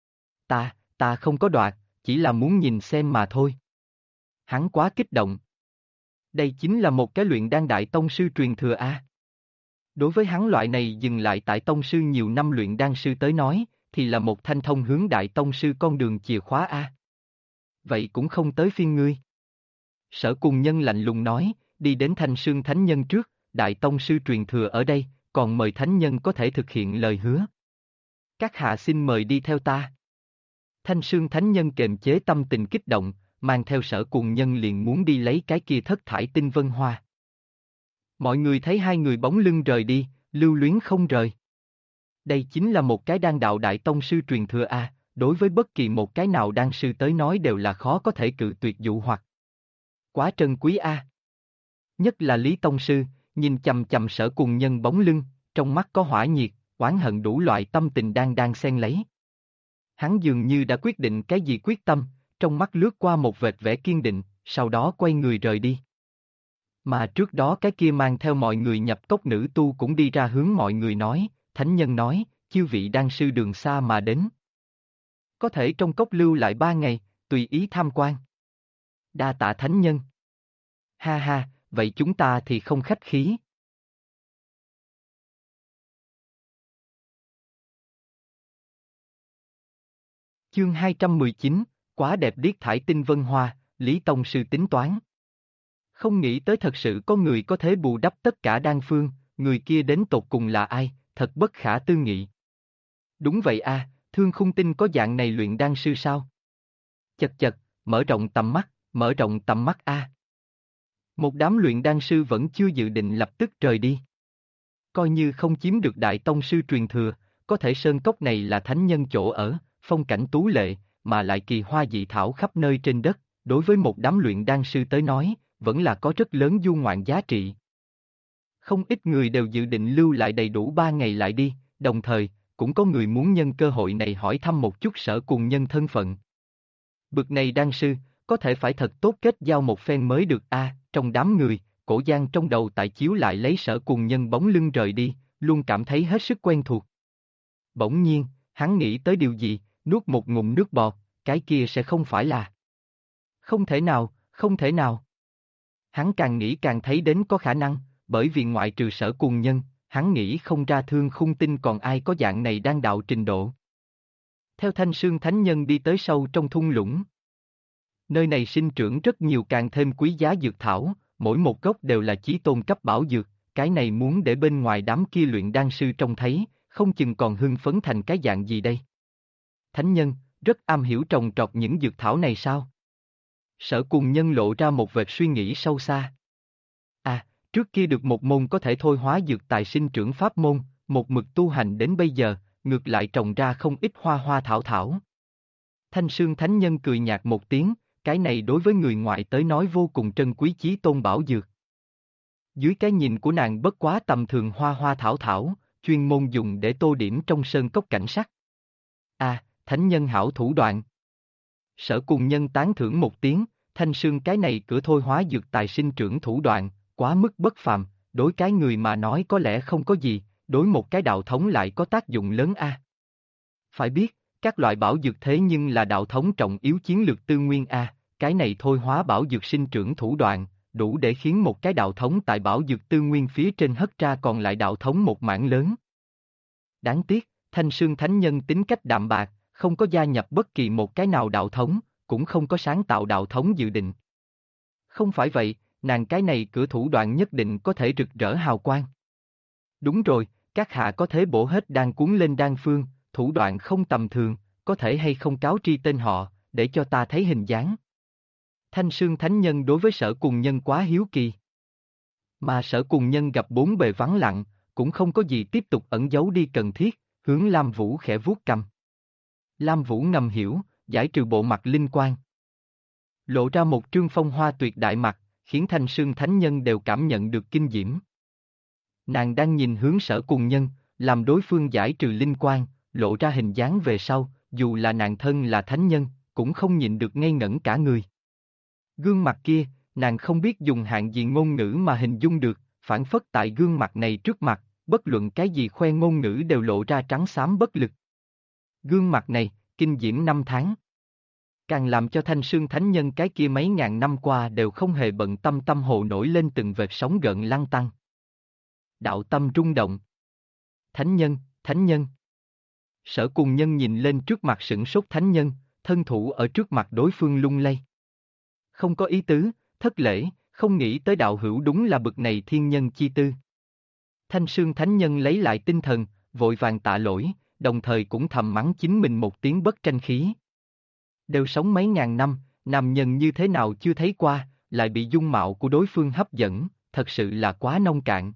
Ta không có đoạt, chỉ là muốn nhìn xem mà thôi. Hắn quá kích động. Đây chính là một cái luyện đan đại tông sư truyền thừa a. Đối với hắn loại này dừng lại tại tông sư nhiều năm luyện đan sư tới nói, thì là một thanh thông hướng đại tông sư con đường chìa khóa a. Vậy cũng không tới phiên ngươi. Sở Cùng Nhân lạnh lùng nói, đi đến Thanh Sương Thánh Nhân trước, đại tông sư truyền thừa ở đây, còn mời Thánh Nhân có thể thực hiện lời hứa. Các hạ xin mời đi theo ta. Thanh Sương Thánh Nhân kiềm chế tâm tình kích động, mang theo Sở Cùng Nhân liền muốn đi lấy cái kia thất thải tinh vân hoa. Mọi người thấy hai người bóng lưng rời đi, lưu luyến không rời. Đây chính là một cái đan đạo đại tông sư truyền thừa a, đối với bất kỳ một cái nào đan sư tới nói đều là khó có thể cự tuyệt dụ hoặc. Quá trân quý a. Nhất là Lý Tông Sư, nhìn chằm chằm Sở Cùng Nhân bóng lưng, trong mắt có hỏa nhiệt, oán hận đủ loại tâm tình đang xen lấy. Hắn dường như đã quyết định cái gì quyết tâm, trong mắt lướt qua một vệt vẻ kiên định, sau đó quay người rời đi. Mà trước đó cái kia mang theo mọi người nhập cốc nữ tu cũng đi ra hướng mọi người nói, Thánh Nhân nói, chư vị đan sư đường xa mà đến. Có thể trong cốc lưu lại 3 ngày, tùy ý tham quan. Đa tạ Thánh Nhân. Ha ha, vậy chúng ta thì không khách khí. Chương 219, quá đẹp điếc thải tinh vân hoa, Lý Tông Sư tính toán. Không nghĩ tới thật sự có người có thể bù đắp tất cả đan phương, người kia đến tột cùng là ai, thật bất khả tư nghị. Đúng vậy a, Thương Khung Tinh có dạng này luyện đan sư sao? Chật chật, mở rộng tầm mắt a. Một đám luyện đan sư vẫn chưa dự định lập tức rời đi. Coi như không chiếm được đại tông sư truyền thừa, có thể sơn cốc này là thánh nhân chỗ ở, phong cảnh tú lệ, mà lại kỳ hoa dị thảo khắp nơi trên đất, đối với một đám luyện đan sư tới nói, vẫn là có rất lớn du ngoạn giá trị. Không ít người đều dự định lưu lại đầy đủ 3 ngày lại đi, đồng thời, cũng có người muốn nhân cơ hội này hỏi thăm một chút Sở Cùng Nhân thân phận. Bực này đan sư, có thể phải thật tốt kết giao một phen mới được a. Trong đám người, Cổ Giang trong đầu tại chiếu lại lấy Sở Cùng Nhân bóng lưng rời đi, luôn cảm thấy hết sức quen thuộc. Bỗng nhiên, hắn nghĩ tới điều gì, nuốt một ngụm nước bọt, cái kia sẽ không phải là. Không thể nào, không thể nào. Hắn càng nghĩ càng thấy đến có khả năng, bởi vì ngoại trừ Sở Cùng Nhân, hắn nghĩ không ra Thương Khung Tinh còn ai có dạng này đan đạo trình độ. Theo Thanh Sương Thánh Nhân đi tới sâu trong thung lũng. Nơi này sinh trưởng rất nhiều càng thêm quý giá dược thảo, mỗi một gốc đều là chí tôn cấp bảo dược, cái này muốn để bên ngoài đám kia luyện đan sư trông thấy, không chừng còn hưng phấn thành cái dạng gì đây. Thánh Nhân, rất am hiểu trồng trọt những dược thảo này sao? Sở Cùng Nhân lộ ra một vệt suy nghĩ sâu xa. À, trước kia được một môn có thể thôi hóa dược tài sinh trưởng pháp môn, một mực tu hành đến bây giờ, ngược lại trồng ra không ít hoa hoa thảo thảo. Thanh Sương Thánh Nhân cười nhạt một tiếng, cái này đối với người ngoại tới nói vô cùng trân quý chí tôn bảo dược. Dưới cái nhìn của nàng bất quá tầm thường hoa hoa thảo thảo, chuyên môn dùng để tô điểm trong sơn cốc cảnh sắc. À, Thánh Nhân hảo thủ đoạn. Sở Cùng Nhân tán thưởng một tiếng, Thanh Sương cái này cửa thôi hóa dược tài sinh trưởng thủ đoạn, quá mức bất phàm, đối cái người mà nói có lẽ không có gì, đối một cái đạo thống lại có tác dụng lớn a. Phải biết, các loại bảo dược thế nhưng là đạo thống trọng yếu chiến lược tư nguyên a, cái này thôi hóa bảo dược sinh trưởng thủ đoạn, đủ để khiến một cái đạo thống tại bảo dược tư nguyên phía trên hất ra còn lại đạo thống một mảng lớn. Đáng tiếc, Thanh Sương Thánh Nhân tính cách đạm bạc, không có gia nhập bất kỳ một cái nào đạo thống, cũng không có sáng tạo đạo thống dự định. Không phải vậy, nàng cái này cửa thủ đoạn nhất định có thể rực rỡ hào quang. Đúng rồi, các hạ có thể bổ hết đan cuốn lên đan phương, thủ đoạn không tầm thường, có thể hay không cáo tri tên họ, để cho ta thấy hình dáng. Thanh Sương Thánh Nhân đối với Sở Cùng Nhân quá hiếu kỳ. Mà Sở Cùng Nhân gặp bốn bề vắng lặng, cũng không có gì tiếp tục ẩn giấu đi cần thiết, hướng Lam Vũ khẽ vuốt cầm. Lam Vũ ngầm hiểu, giải trừ bộ mặt linh quan. Lộ ra một trương phong hoa tuyệt đại mặt, khiến Thanh Sương Thánh Nhân đều cảm nhận được kinh diễm. Nàng đang nhìn hướng Sở Cùng Nhân, làm đối phương giải trừ linh quan, lộ ra hình dáng về sau, dù là nàng thân là thánh nhân, cũng không nhịn được ngây ngẩn cả người. Gương mặt kia, nàng không biết dùng hạng gì ngôn ngữ mà hình dung được, phản phất tại gương mặt này trước mặt, bất luận cái gì khoe ngôn ngữ đều lộ ra trắng xám bất lực. Gương mặt này, kinh diễm năm tháng. Càng làm cho Thanh Sương Thánh Nhân cái kia mấy ngàn năm qua đều không hề bận tâm tâm hồ nổi lên từng vệt sóng gợn lăn tăn. Đạo tâm rung động. Thánh Nhân, Thánh Nhân. Sở Cùng Nhân nhìn lên trước mặt sửng sốt Thánh Nhân, thân thủ ở trước mặt đối phương lung lay. Không có ý tứ, thất lễ, không nghĩ tới đạo hữu đúng là bực này thiên nhân chi tư. Thanh Sương Thánh Nhân lấy lại tinh thần, vội vàng tạ lỗi, đồng thời cũng thầm mắng chính mình một tiếng bất tranh khí. Đều sống mấy ngàn năm, nam nhân như thế nào chưa thấy qua, lại bị dung mạo của đối phương hấp dẫn, thật sự là quá nông cạn.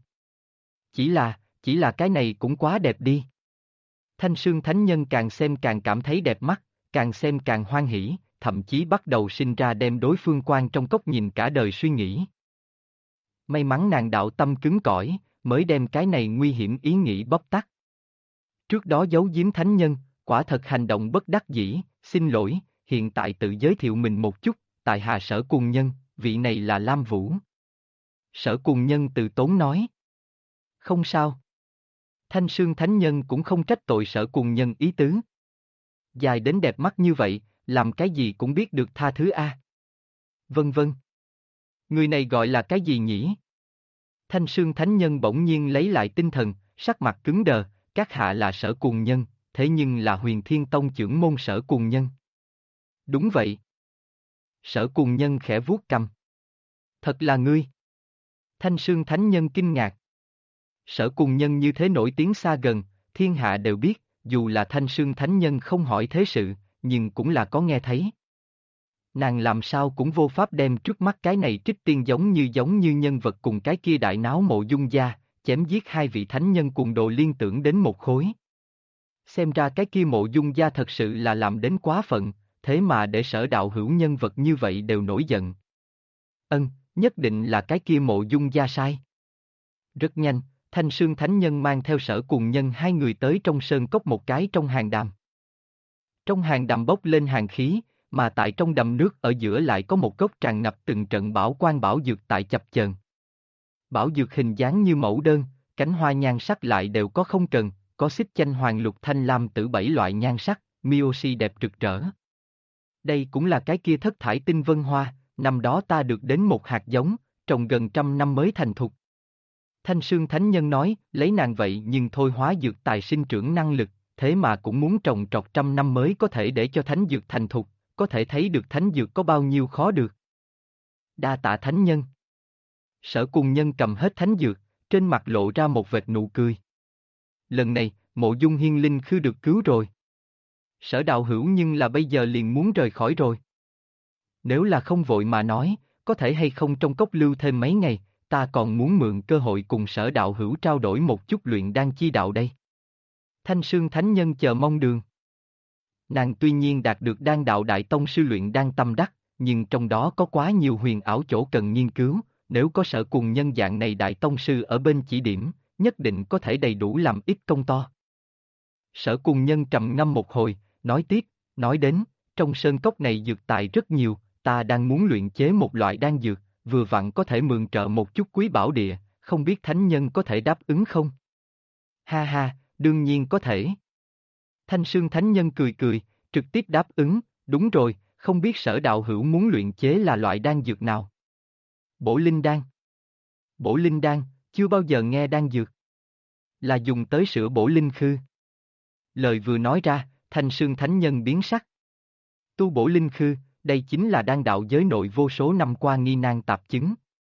Chỉ là cái này cũng quá đẹp đi. Thanh Sương Thánh Nhân càng xem càng cảm thấy đẹp mắt, càng xem càng hoan hỉ, thậm chí bắt đầu sinh ra đem đối phương quan trong cốc nhìn cả đời suy nghĩ. May mắn nàng đạo tâm cứng cỏi, mới đem cái này nguy hiểm ý nghĩ bóc tắt. Trước đó giấu giếm thánh nhân, quả thật hành động bất đắc dĩ, xin lỗi, hiện tại tự giới thiệu mình một chút, tại hạ Sở Cùng Nhân, vị này là Lam Vũ. Sở Cùng Nhân từ tốn nói. Không sao. Thanh Sương Thánh Nhân cũng không trách tội Sở Cùng Nhân ý tứ. Dài đến đẹp mắt như vậy, làm cái gì cũng biết được tha thứ a. Vân vân. Người này gọi là cái gì nhỉ? Thanh Sương Thánh Nhân bỗng nhiên lấy lại tinh thần, sắc mặt cứng đờ, các hạ là Sở Cùng Nhân, thế nhưng là Huyền Thiên Tông trưởng môn Sở Cùng Nhân. Đúng vậy. Sở Cùng Nhân khẽ vuốt cầm. Thật là ngươi. Thanh Sương Thánh Nhân kinh ngạc. Sở Cùng Nhân như thế nổi tiếng xa gần, thiên hạ đều biết, dù là Thanh Sương Thánh Nhân không hỏi thế sự, nhưng cũng là có nghe thấy. Nàng làm sao cũng vô pháp đem trước mắt cái này trích tiên giống như nhân vật cùng cái kia đại náo Mộ Dung gia, chém giết hai vị thánh nhân cùng đồ liên tưởng đến một khối. Xem ra cái kia Mộ Dung gia thật sự là làm đến quá phận, thế mà để Sở đạo hữu nhân vật như vậy đều nổi giận. Nhất định là cái kia Mộ Dung gia sai. Rất nhanh, Thanh Sương Thánh Nhân mang theo Sở Cùng Nhân hai người tới trong sơn cốc một cái trong hang đàm. Trong hang đàm bốc lên hàn khí, mà tại trong đầm nước ở giữa lại có một gốc tràn ngập từng trận bảo quang bảo dược tại chập chờn. Bảo dược hình dáng như mẫu đơn, cánh hoa nhan sắc lại đều có không cần, có xích chanh hoàng lục thanh lam tử bảy loại nhan sắc, Miyoshi đẹp rực rỡ. Đây cũng là cái kia thất thải tinh vân hoa, năm đó ta được đến một hạt giống, trồng gần 100 năm mới thành thục. Thanh Sương Thánh Nhân nói, lấy nàng vậy nhưng thôi hóa dược tài sinh trưởng năng lực, thế mà cũng muốn trồng trọt 100 năm mới có thể để cho thánh dược thành thục, có thể thấy được thánh dược có bao nhiêu khó được. Đa tạ Thánh Nhân. Sở Cùng Nhân cầm hết thánh dược, trên mặt lộ ra một vệt nụ cười. Lần này, Mộ Dung Hiên Linh Khư được cứu rồi. Sở đạo hữu nhưng là bây giờ liền muốn rời khỏi rồi. Nếu là không vội mà nói, có thể hay không trong cốc lưu thêm mấy ngày, ta còn muốn mượn cơ hội cùng Sở đạo hữu trao đổi một chút luyện đan chi đạo đây. Thanh Sương Thánh Nhân chờ mong đường. Nàng tuy nhiên đạt được đan đạo đại tông sư luyện đan tâm đắc, nhưng trong đó có quá nhiều huyền ảo chỗ cần nghiên cứu, nếu có Sở Cùng Nhân dạng này đại tông sư ở bên chỉ điểm, nhất định có thể đầy đủ làm ít công to. Sở Cùng Nhân trầm ngâm một hồi, nói tiếp, nói đến, trong sơn cốc này dược tài rất nhiều, ta đang muốn luyện chế một loại đan dược, vừa vặn có thể mượn trợ một chút quý bảo địa, không biết thánh nhân có thể đáp ứng không? Ha ha, đương nhiên có thể. Thanh Sương Thánh Nhân cười cười, trực tiếp đáp ứng, đúng rồi, không biết Sở đạo hữu muốn luyện chế là loại đan dược nào? Bổ linh đan. Bổ linh đan, chưa bao giờ nghe đan dược. Là dùng tới sữa bổ linh khư. Lời vừa nói ra, Thanh Sương Thánh Nhân biến sắc. Tu bổ linh khư, đây chính là đan đạo giới nội vô số năm qua nghi nan tạp chứng.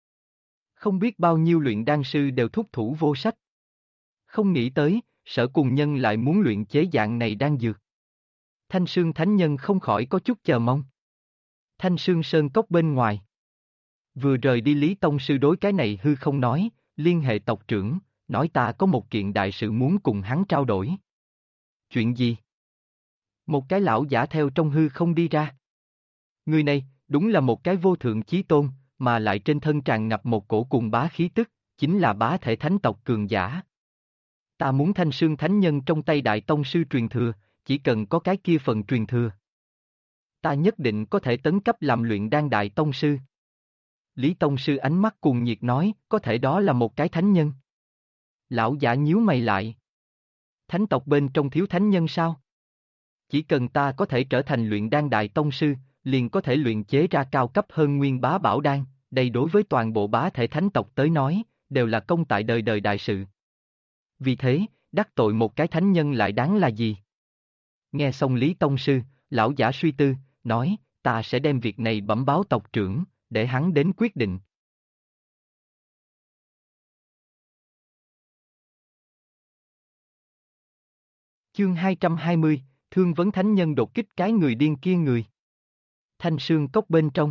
Không biết bao nhiêu luyện đan sư đều thúc thủ vô sách. Không nghĩ tới, Sở Cùng Nhân lại muốn luyện chế dạng này đan dược. Thanh Sương Thánh Nhân không khỏi có chút chờ mong. Thanh Sương Sơn cốc bên ngoài. Vừa rời đi Lý Tông Sư đối cái này hư không nói, liên hệ tộc trưởng, nói ta có một kiện đại sự muốn cùng hắn trao đổi. Chuyện gì? Một cái lão giả theo trong hư không đi ra. Người này, đúng là một cái vô thượng chí tôn, mà lại trên thân tràn ngập một cổ cùng bá khí tức, chính là bá thể thánh tộc cường giả. Ta muốn Thanh Sương Thánh Nhân trong tay Đại Tông Sư truyền thừa, chỉ cần có cái kia phần truyền thừa. Ta nhất định có thể tấn cấp làm luyện đan Đại Tông Sư. Lý Tông Sư ánh mắt cuồng nhiệt nói, có thể đó là một cái thánh nhân. Lão giả nhíu mày lại. Thánh tộc bên trong thiếu thánh nhân sao? Chỉ cần ta có thể trở thành luyện đan Đại Tông Sư, liền có thể luyện chế ra cao cấp hơn nguyên bá bảo đan, đây đối với toàn bộ bá thể thánh tộc tới nói, đều là công tại đời đời đại sự. Vì thế, đắc tội một cái thánh nhân lại đáng là gì? Nghe xong Lý Tông Sư, lão giả suy tư, nói, ta sẽ đem việc này bẩm báo tộc trưởng, để hắn đến quyết định. Chương 220, Thương vấn thánh nhân đột kích cái người điên kia người. Thanh Sương cốc bên trong.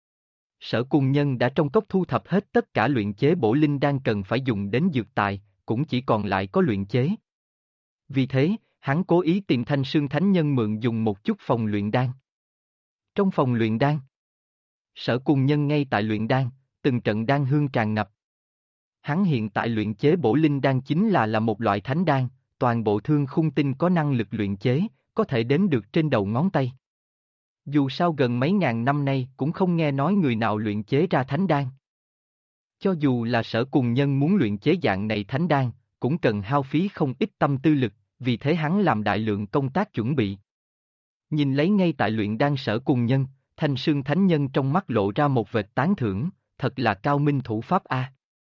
Sở Cùng Nhân đã trong cốc thu thập hết tất cả luyện chế bổ linh đan cần phải dùng đến dược tài, cũng chỉ còn lại có luyện chế. Vì thế, hắn cố ý tìm Thanh Sương Thánh Nhân mượn dùng một chút phòng luyện đan. Trong phòng luyện đan, Sở Cùng Nhân ngay tại luyện đan, từng trận đan hương tràn ngập. Hắn hiện tại luyện chế bổ linh đan chính là một loại thánh đan, toàn bộ thương khung tinh có năng lực luyện chế, có thể đếm được trên đầu ngón tay. Dù sao gần mấy ngàn năm nay cũng không nghe nói người nào luyện chế ra thánh đan. Cho dù là Sở Cùng Nhân muốn luyện chế dạng này thánh đan, cũng cần hao phí không ít tâm tư lực, vì thế hắn làm đại lượng công tác chuẩn bị. Nhìn lấy ngay tại luyện đan Sở Cùng Nhân, Thanh Sương Thánh Nhân trong mắt lộ ra một vệt tán thưởng, thật là cao minh thủ pháp a.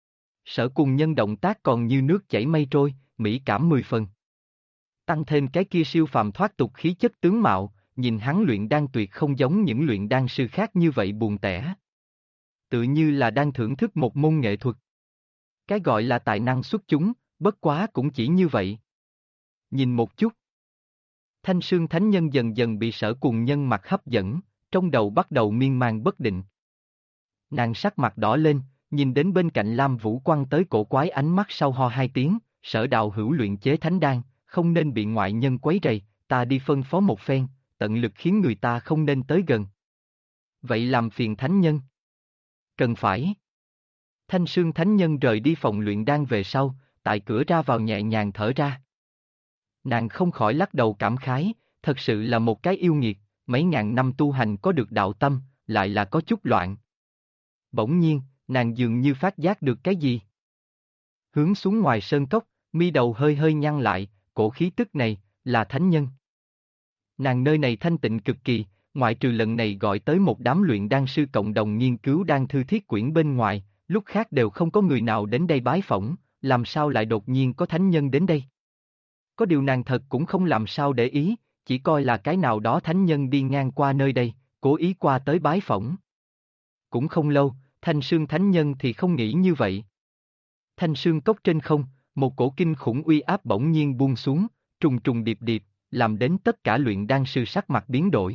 Sở Cùng Nhân động tác còn như nước chảy mây trôi, mỹ cảm 10 phần. Tăng thêm cái kia siêu phàm thoát tục khí chất tướng mạo, nhìn hắn luyện đan tuyệt không giống những luyện đan sư khác như vậy buồn tẻ. Tự như là đang thưởng thức một môn nghệ thuật. Cái gọi là tài năng xuất chúng, bất quá cũng chỉ như vậy. Nhìn một chút. Thanh Sương Thánh Nhân dần dần bị Sở Cùng Nhân mặt hấp dẫn, trong đầu bắt đầu miên man bất định. Nàng sắc mặt đỏ lên, nhìn đến bên cạnh Lam Vũ quăng tới cổ quái ánh mắt sau ho hai tiếng, Sở đạo hữu luyện chế thánh đan, không nên bị ngoại nhân quấy rầy, ta đi phân phó một phen, tận lực khiến người ta không nên tới gần. Vậy làm phiền thánh nhân. Cần phải. Thanh Sương Thánh Nhân rời đi phòng luyện đan về sau, tại cửa ra vào nhẹ nhàng thở ra. Nàng không khỏi lắc đầu cảm khái, thật sự là một cái yêu nghiệt, mấy ngàn năm tu hành có được đạo tâm, lại là có chút loạn. Bỗng nhiên, nàng dường như phát giác được cái gì. Hướng xuống ngoài sơn cốc, mi đầu hơi hơi nhăn lại, cổ khí tức này, là thánh nhân. Nàng nơi này thanh tịnh cực kỳ, ngoại trừ lần này gọi tới một đám luyện đan sư cộng đồng nghiên cứu đan thư thiết quyển bên ngoài, lúc khác đều không có người nào đến đây bái phỏng, làm sao lại đột nhiên có thánh nhân đến đây. Có điều nàng thật cũng không làm sao để ý, chỉ coi là cái nào đó thánh nhân đi ngang qua nơi đây, cố ý qua tới bái phỏng. Cũng không lâu, Thanh Sương Thánh Nhân thì không nghĩ như vậy. Thanh Sương cốc trên không, một cổ kinh khủng uy áp bỗng nhiên buông xuống, trùng trùng điệp điệp, làm đến tất cả luyện đan sư sắc mặt biến đổi.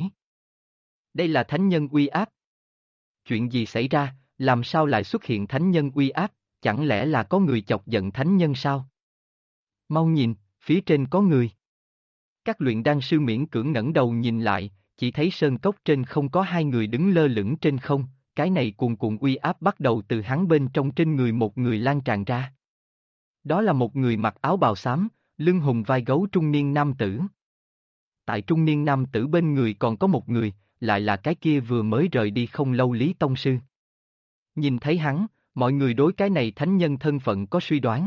Đây là thánh nhân uy áp. Chuyện gì xảy ra, làm sao lại xuất hiện thánh nhân uy áp, chẳng lẽ là có người chọc giận thánh nhân sao? Mau nhìn, phía trên có người. Các luyện đan sư miễn cưỡng ngẩng đầu nhìn lại, chỉ thấy sơn cốc trên không có hai người đứng lơ lửng trên không, cái này cuồn cuộn uy áp bắt đầu từ hắn bên trong trên người một người lan tràn ra. Đó là một người mặc áo bào xám, lưng hùng vai gấu trung niên nam tử. Tại trung niên nam tử bên người còn có một người, lại là cái kia vừa mới rời đi không lâu Lý Tông Sư. Nhìn thấy hắn, mọi người đối cái này thánh nhân thân phận có suy đoán.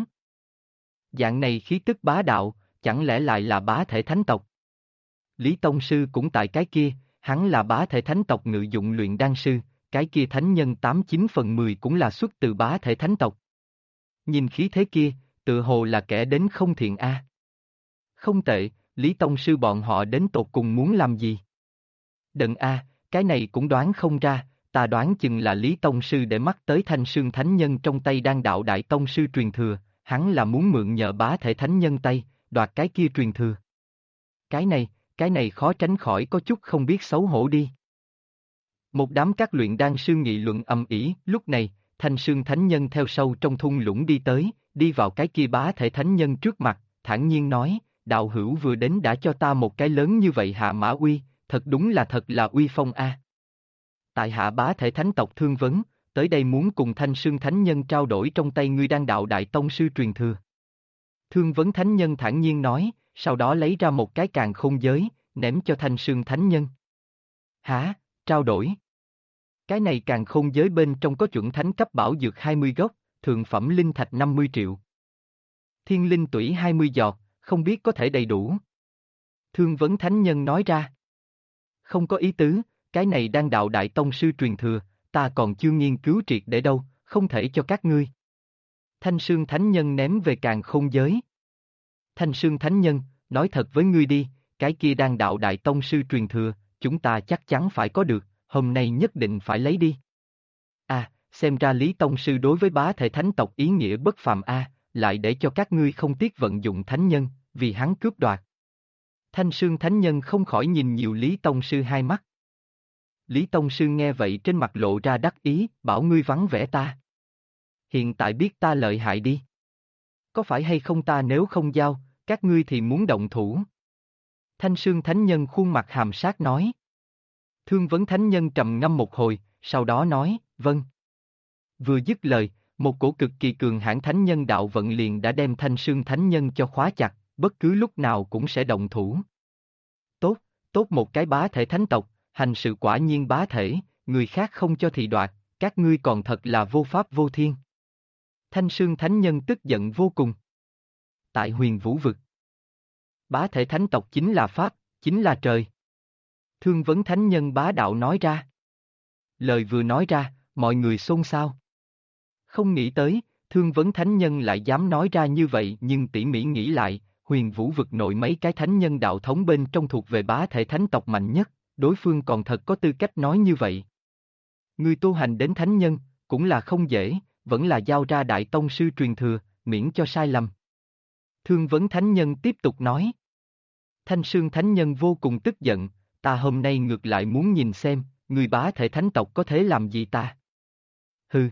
Dạng này khí tức bá đạo, chẳng lẽ lại là bá thể thánh tộc? Lý Tông Sư cũng tại cái kia, hắn là bá thể thánh tộc ngự dụng luyện đan sư, cái kia thánh nhân 89/10 cũng là xuất từ bá thể thánh tộc. Nhìn khí thế kia, tự hồ là kẻ đến không thiện a. Không tệ, Lý Tông Sư bọn họ đến tột cùng muốn làm gì? Đần a, cái này cũng đoán không ra, ta đoán chừng là Lý Tông Sư để mắt tới Thanh Sương Thánh Nhân trong tay đang đạo Đại Tông Sư truyền thừa, hắn là muốn mượn nhờ bá thể thánh nhân tay, đoạt cái kia truyền thừa. Cái này khó tránh khỏi có chút không biết xấu hổ đi. Một đám các luyện đan sư nghị luận ầm ĩ, lúc này, Thanh Sương Thánh Nhân theo sâu trong thung lũng đi tới, đi vào cái kia bá thể thánh nhân trước mặt, thản nhiên nói, đạo hữu vừa đến đã cho ta một cái lớn như vậy Hạ Mã Uy, thật đúng là thật là uy phong a. Tại hạ bá thể thánh tộc Thương Vấn, tới đây muốn cùng Thanh Sương Thánh Nhân trao đổi trong tay ngươi Đan Đạo Đại Tông Sư truyền thừa. Thương Vấn Thánh Nhân thản nhiên nói, sau đó lấy ra một cái càn khôn giới, ném cho Thanh Sương Thánh Nhân. Hả, trao đổi? Cái này càn khôn giới bên trong có chuẩn thánh cấp bảo dược 20 gốc, thượng phẩm linh thạch 50 triệu. Thiên linh tủy 20 giọt, không biết có thể đầy đủ. Thương Vấn Thánh Nhân nói ra. Không có ý tứ, cái này Đan Đạo Đại Tông Sư truyền thừa, ta còn chưa nghiên cứu triệt để đâu, không thể cho các ngươi. Thanh Sương Thánh Nhân ném về càn khôn giới. Thanh Sương Thánh Nhân, nói thật với ngươi đi, cái kia Đan Đạo Đại Tông Sư truyền thừa, chúng ta chắc chắn phải có được, hôm nay nhất định phải lấy đi. À, xem ra Lý Tông Sư đối với bá thể thánh tộc ý nghĩa bất phàm a, lại để cho các ngươi không tiếc vận dụng thánh nhân, vì hắn cướp đoạt. Thanh Sương Thánh Nhân không khỏi nhìn nhiều Lý Tông Sư hai mắt. Lý Tông Sư nghe vậy trên mặt lộ ra đắc ý, bảo ngươi vắng vẻ ta. Hiện tại biết ta lợi hại đi. Có phải hay không ta nếu không giao, các ngươi thì muốn động thủ. Thanh Sương Thánh Nhân khuôn mặt hàm sát nói. Thương Vấn Thánh Nhân trầm ngâm một hồi, sau đó nói, vâng. Vừa dứt lời, một cổ cực kỳ cường hãn Thánh Nhân đạo vận liền đã đem Thanh Sương Thánh Nhân cho khóa chặt, bất cứ lúc nào cũng sẽ động thủ. Tốt, tốt một cái bá thể thánh tộc, hành sự quả nhiên bá thể, người khác không cho thì đoạt, các ngươi còn thật là vô pháp vô thiên. Thanh Sương Thánh Nhân tức giận vô cùng. Tại Huyền Vũ Vực, bá thể thánh tộc chính là Pháp, chính là trời. Thương Vấn Thánh Nhân bá đạo nói ra. Lời vừa nói ra, mọi người xôn xao. Không nghĩ tới, Thương Vấn Thánh Nhân lại dám nói ra như vậy nhưng tỉ mỉ nghĩ lại, Huyền Vũ Vực nội mấy cái thánh nhân đạo thống bên trong thuộc về bá thể thánh tộc mạnh nhất, đối phương còn thật có tư cách nói như vậy. Người tu hành đến thánh nhân, cũng là không dễ, vẫn là giao ra Đại Tông Sư truyền thừa, miễn cho sai lầm. Thương Vấn Thánh Nhân tiếp tục nói. Thanh Sương Thánh Nhân vô cùng tức giận, ta hôm nay ngược lại muốn nhìn xem, người bá thể thánh tộc có thể làm gì ta. Hừ.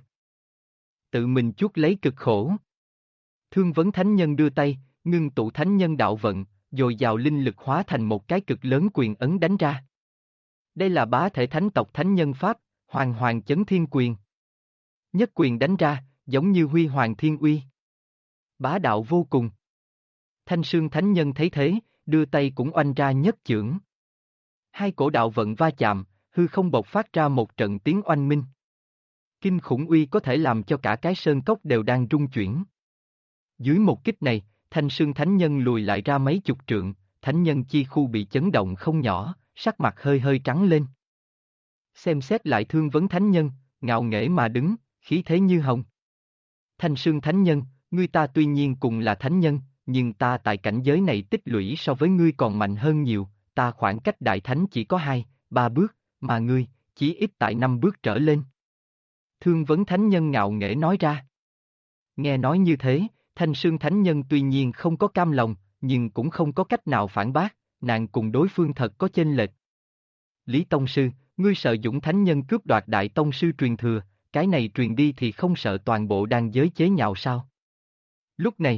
Tự mình chuốc lấy cực khổ. Thương Vấn Thánh Nhân đưa tay, ngưng tụ thánh nhân đạo vận, dồi dào linh lực hóa thành một cái cực lớn quyền ấn đánh ra. Đây là bá thể thánh tộc thánh nhân pháp, Hoàng Hoàng Chấn Thiên Quyền. Nhất quyền đánh ra, giống như huy hoàng thiên uy. Bá đạo vô cùng. Thanh Sương Thánh Nhân thấy thế, đưa tay cũng oanh ra nhất chưởng. Hai cổ đạo vận va chạm, hư không bộc phát ra một trận tiếng oanh minh. Kinh khủng uy có thể làm cho cả cái sơn cốc đều đang rung chuyển. Dưới một kích này, Thanh Sương Thánh Nhân lùi lại ra mấy chục trượng, Thánh Nhân chi khu bị chấn động không nhỏ, sắc mặt hơi hơi trắng lên. Xem xét lại Thương Vấn Thánh Nhân, ngạo nghễ mà đứng, khí thế như hồng. Thanh Sương Thánh Nhân, ngươi ta tuy nhiên cùng là Thánh Nhân, nhưng ta tại cảnh giới này tích lũy so với ngươi còn mạnh hơn nhiều, ta khoảng cách Đại Thánh chỉ có 2-3 bước, mà ngươi, chỉ ít tại 5 bước trở lên. Thương Vấn Thánh Nhân ngạo nghễ nói ra. Nghe nói như thế, Thanh Sương Thánh Nhân tuy nhiên không có cam lòng, nhưng cũng không có cách nào phản bác, nàng cùng đối phương thật có chênh lệch. Lý Tông Sư, ngươi sợ Dũng Thánh Nhân cướp đoạt Đại Tông Sư truyền thừa, cái này truyền đi thì không sợ toàn bộ đan giới chế nhạo sao? Lúc này,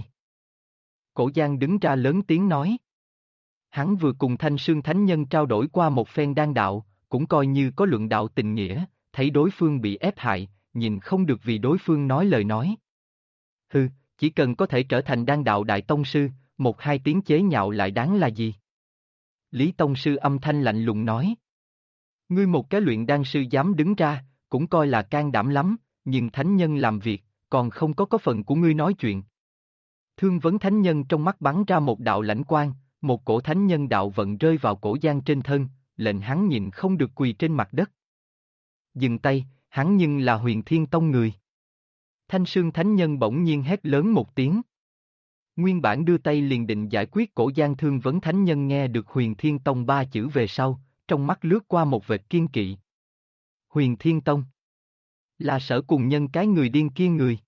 Cổ Giang đứng ra lớn tiếng nói. Hắn vừa cùng Thanh Sương Thánh Nhân trao đổi qua một phen đan đạo, cũng coi như có luận đạo tình nghĩa, thấy đối phương bị ép hại, nhìn không được vì đối phương nói lời nói. Hừ, chỉ cần có thể trở thành đan đạo Đại Tông Sư, 1-2 tiếng chế nhạo lại đáng là gì? Lý Tông Sư âm thanh lạnh lùng nói. Ngươi một cái luyện đan sư dám đứng ra, cũng coi là can đảm lắm, nhưng Thánh Nhân làm việc, còn không có phần của ngươi nói chuyện. Thương Vấn Thánh Nhân trong mắt bắn ra một đạo lãnh quang, một cổ Thánh Nhân đạo vận rơi vào Cổ Giang trên thân, lệnh hắn nhìn không được quỳ trên mặt đất. Dừng tay, hắn nhưng là Huyền Thiên Tông người. Thanh Sương Thánh Nhân bỗng nhiên hét lớn một tiếng. Nguyên bản đưa tay liền định giải quyết Cổ Giang. Thương Vấn Thánh Nhân nghe được Huyền Thiên Tông 3 chữ về sau, trong mắt lướt qua một vệt kiên kỵ. Huyền Thiên Tông là Sở Cùng Nhân cái người điên kia người.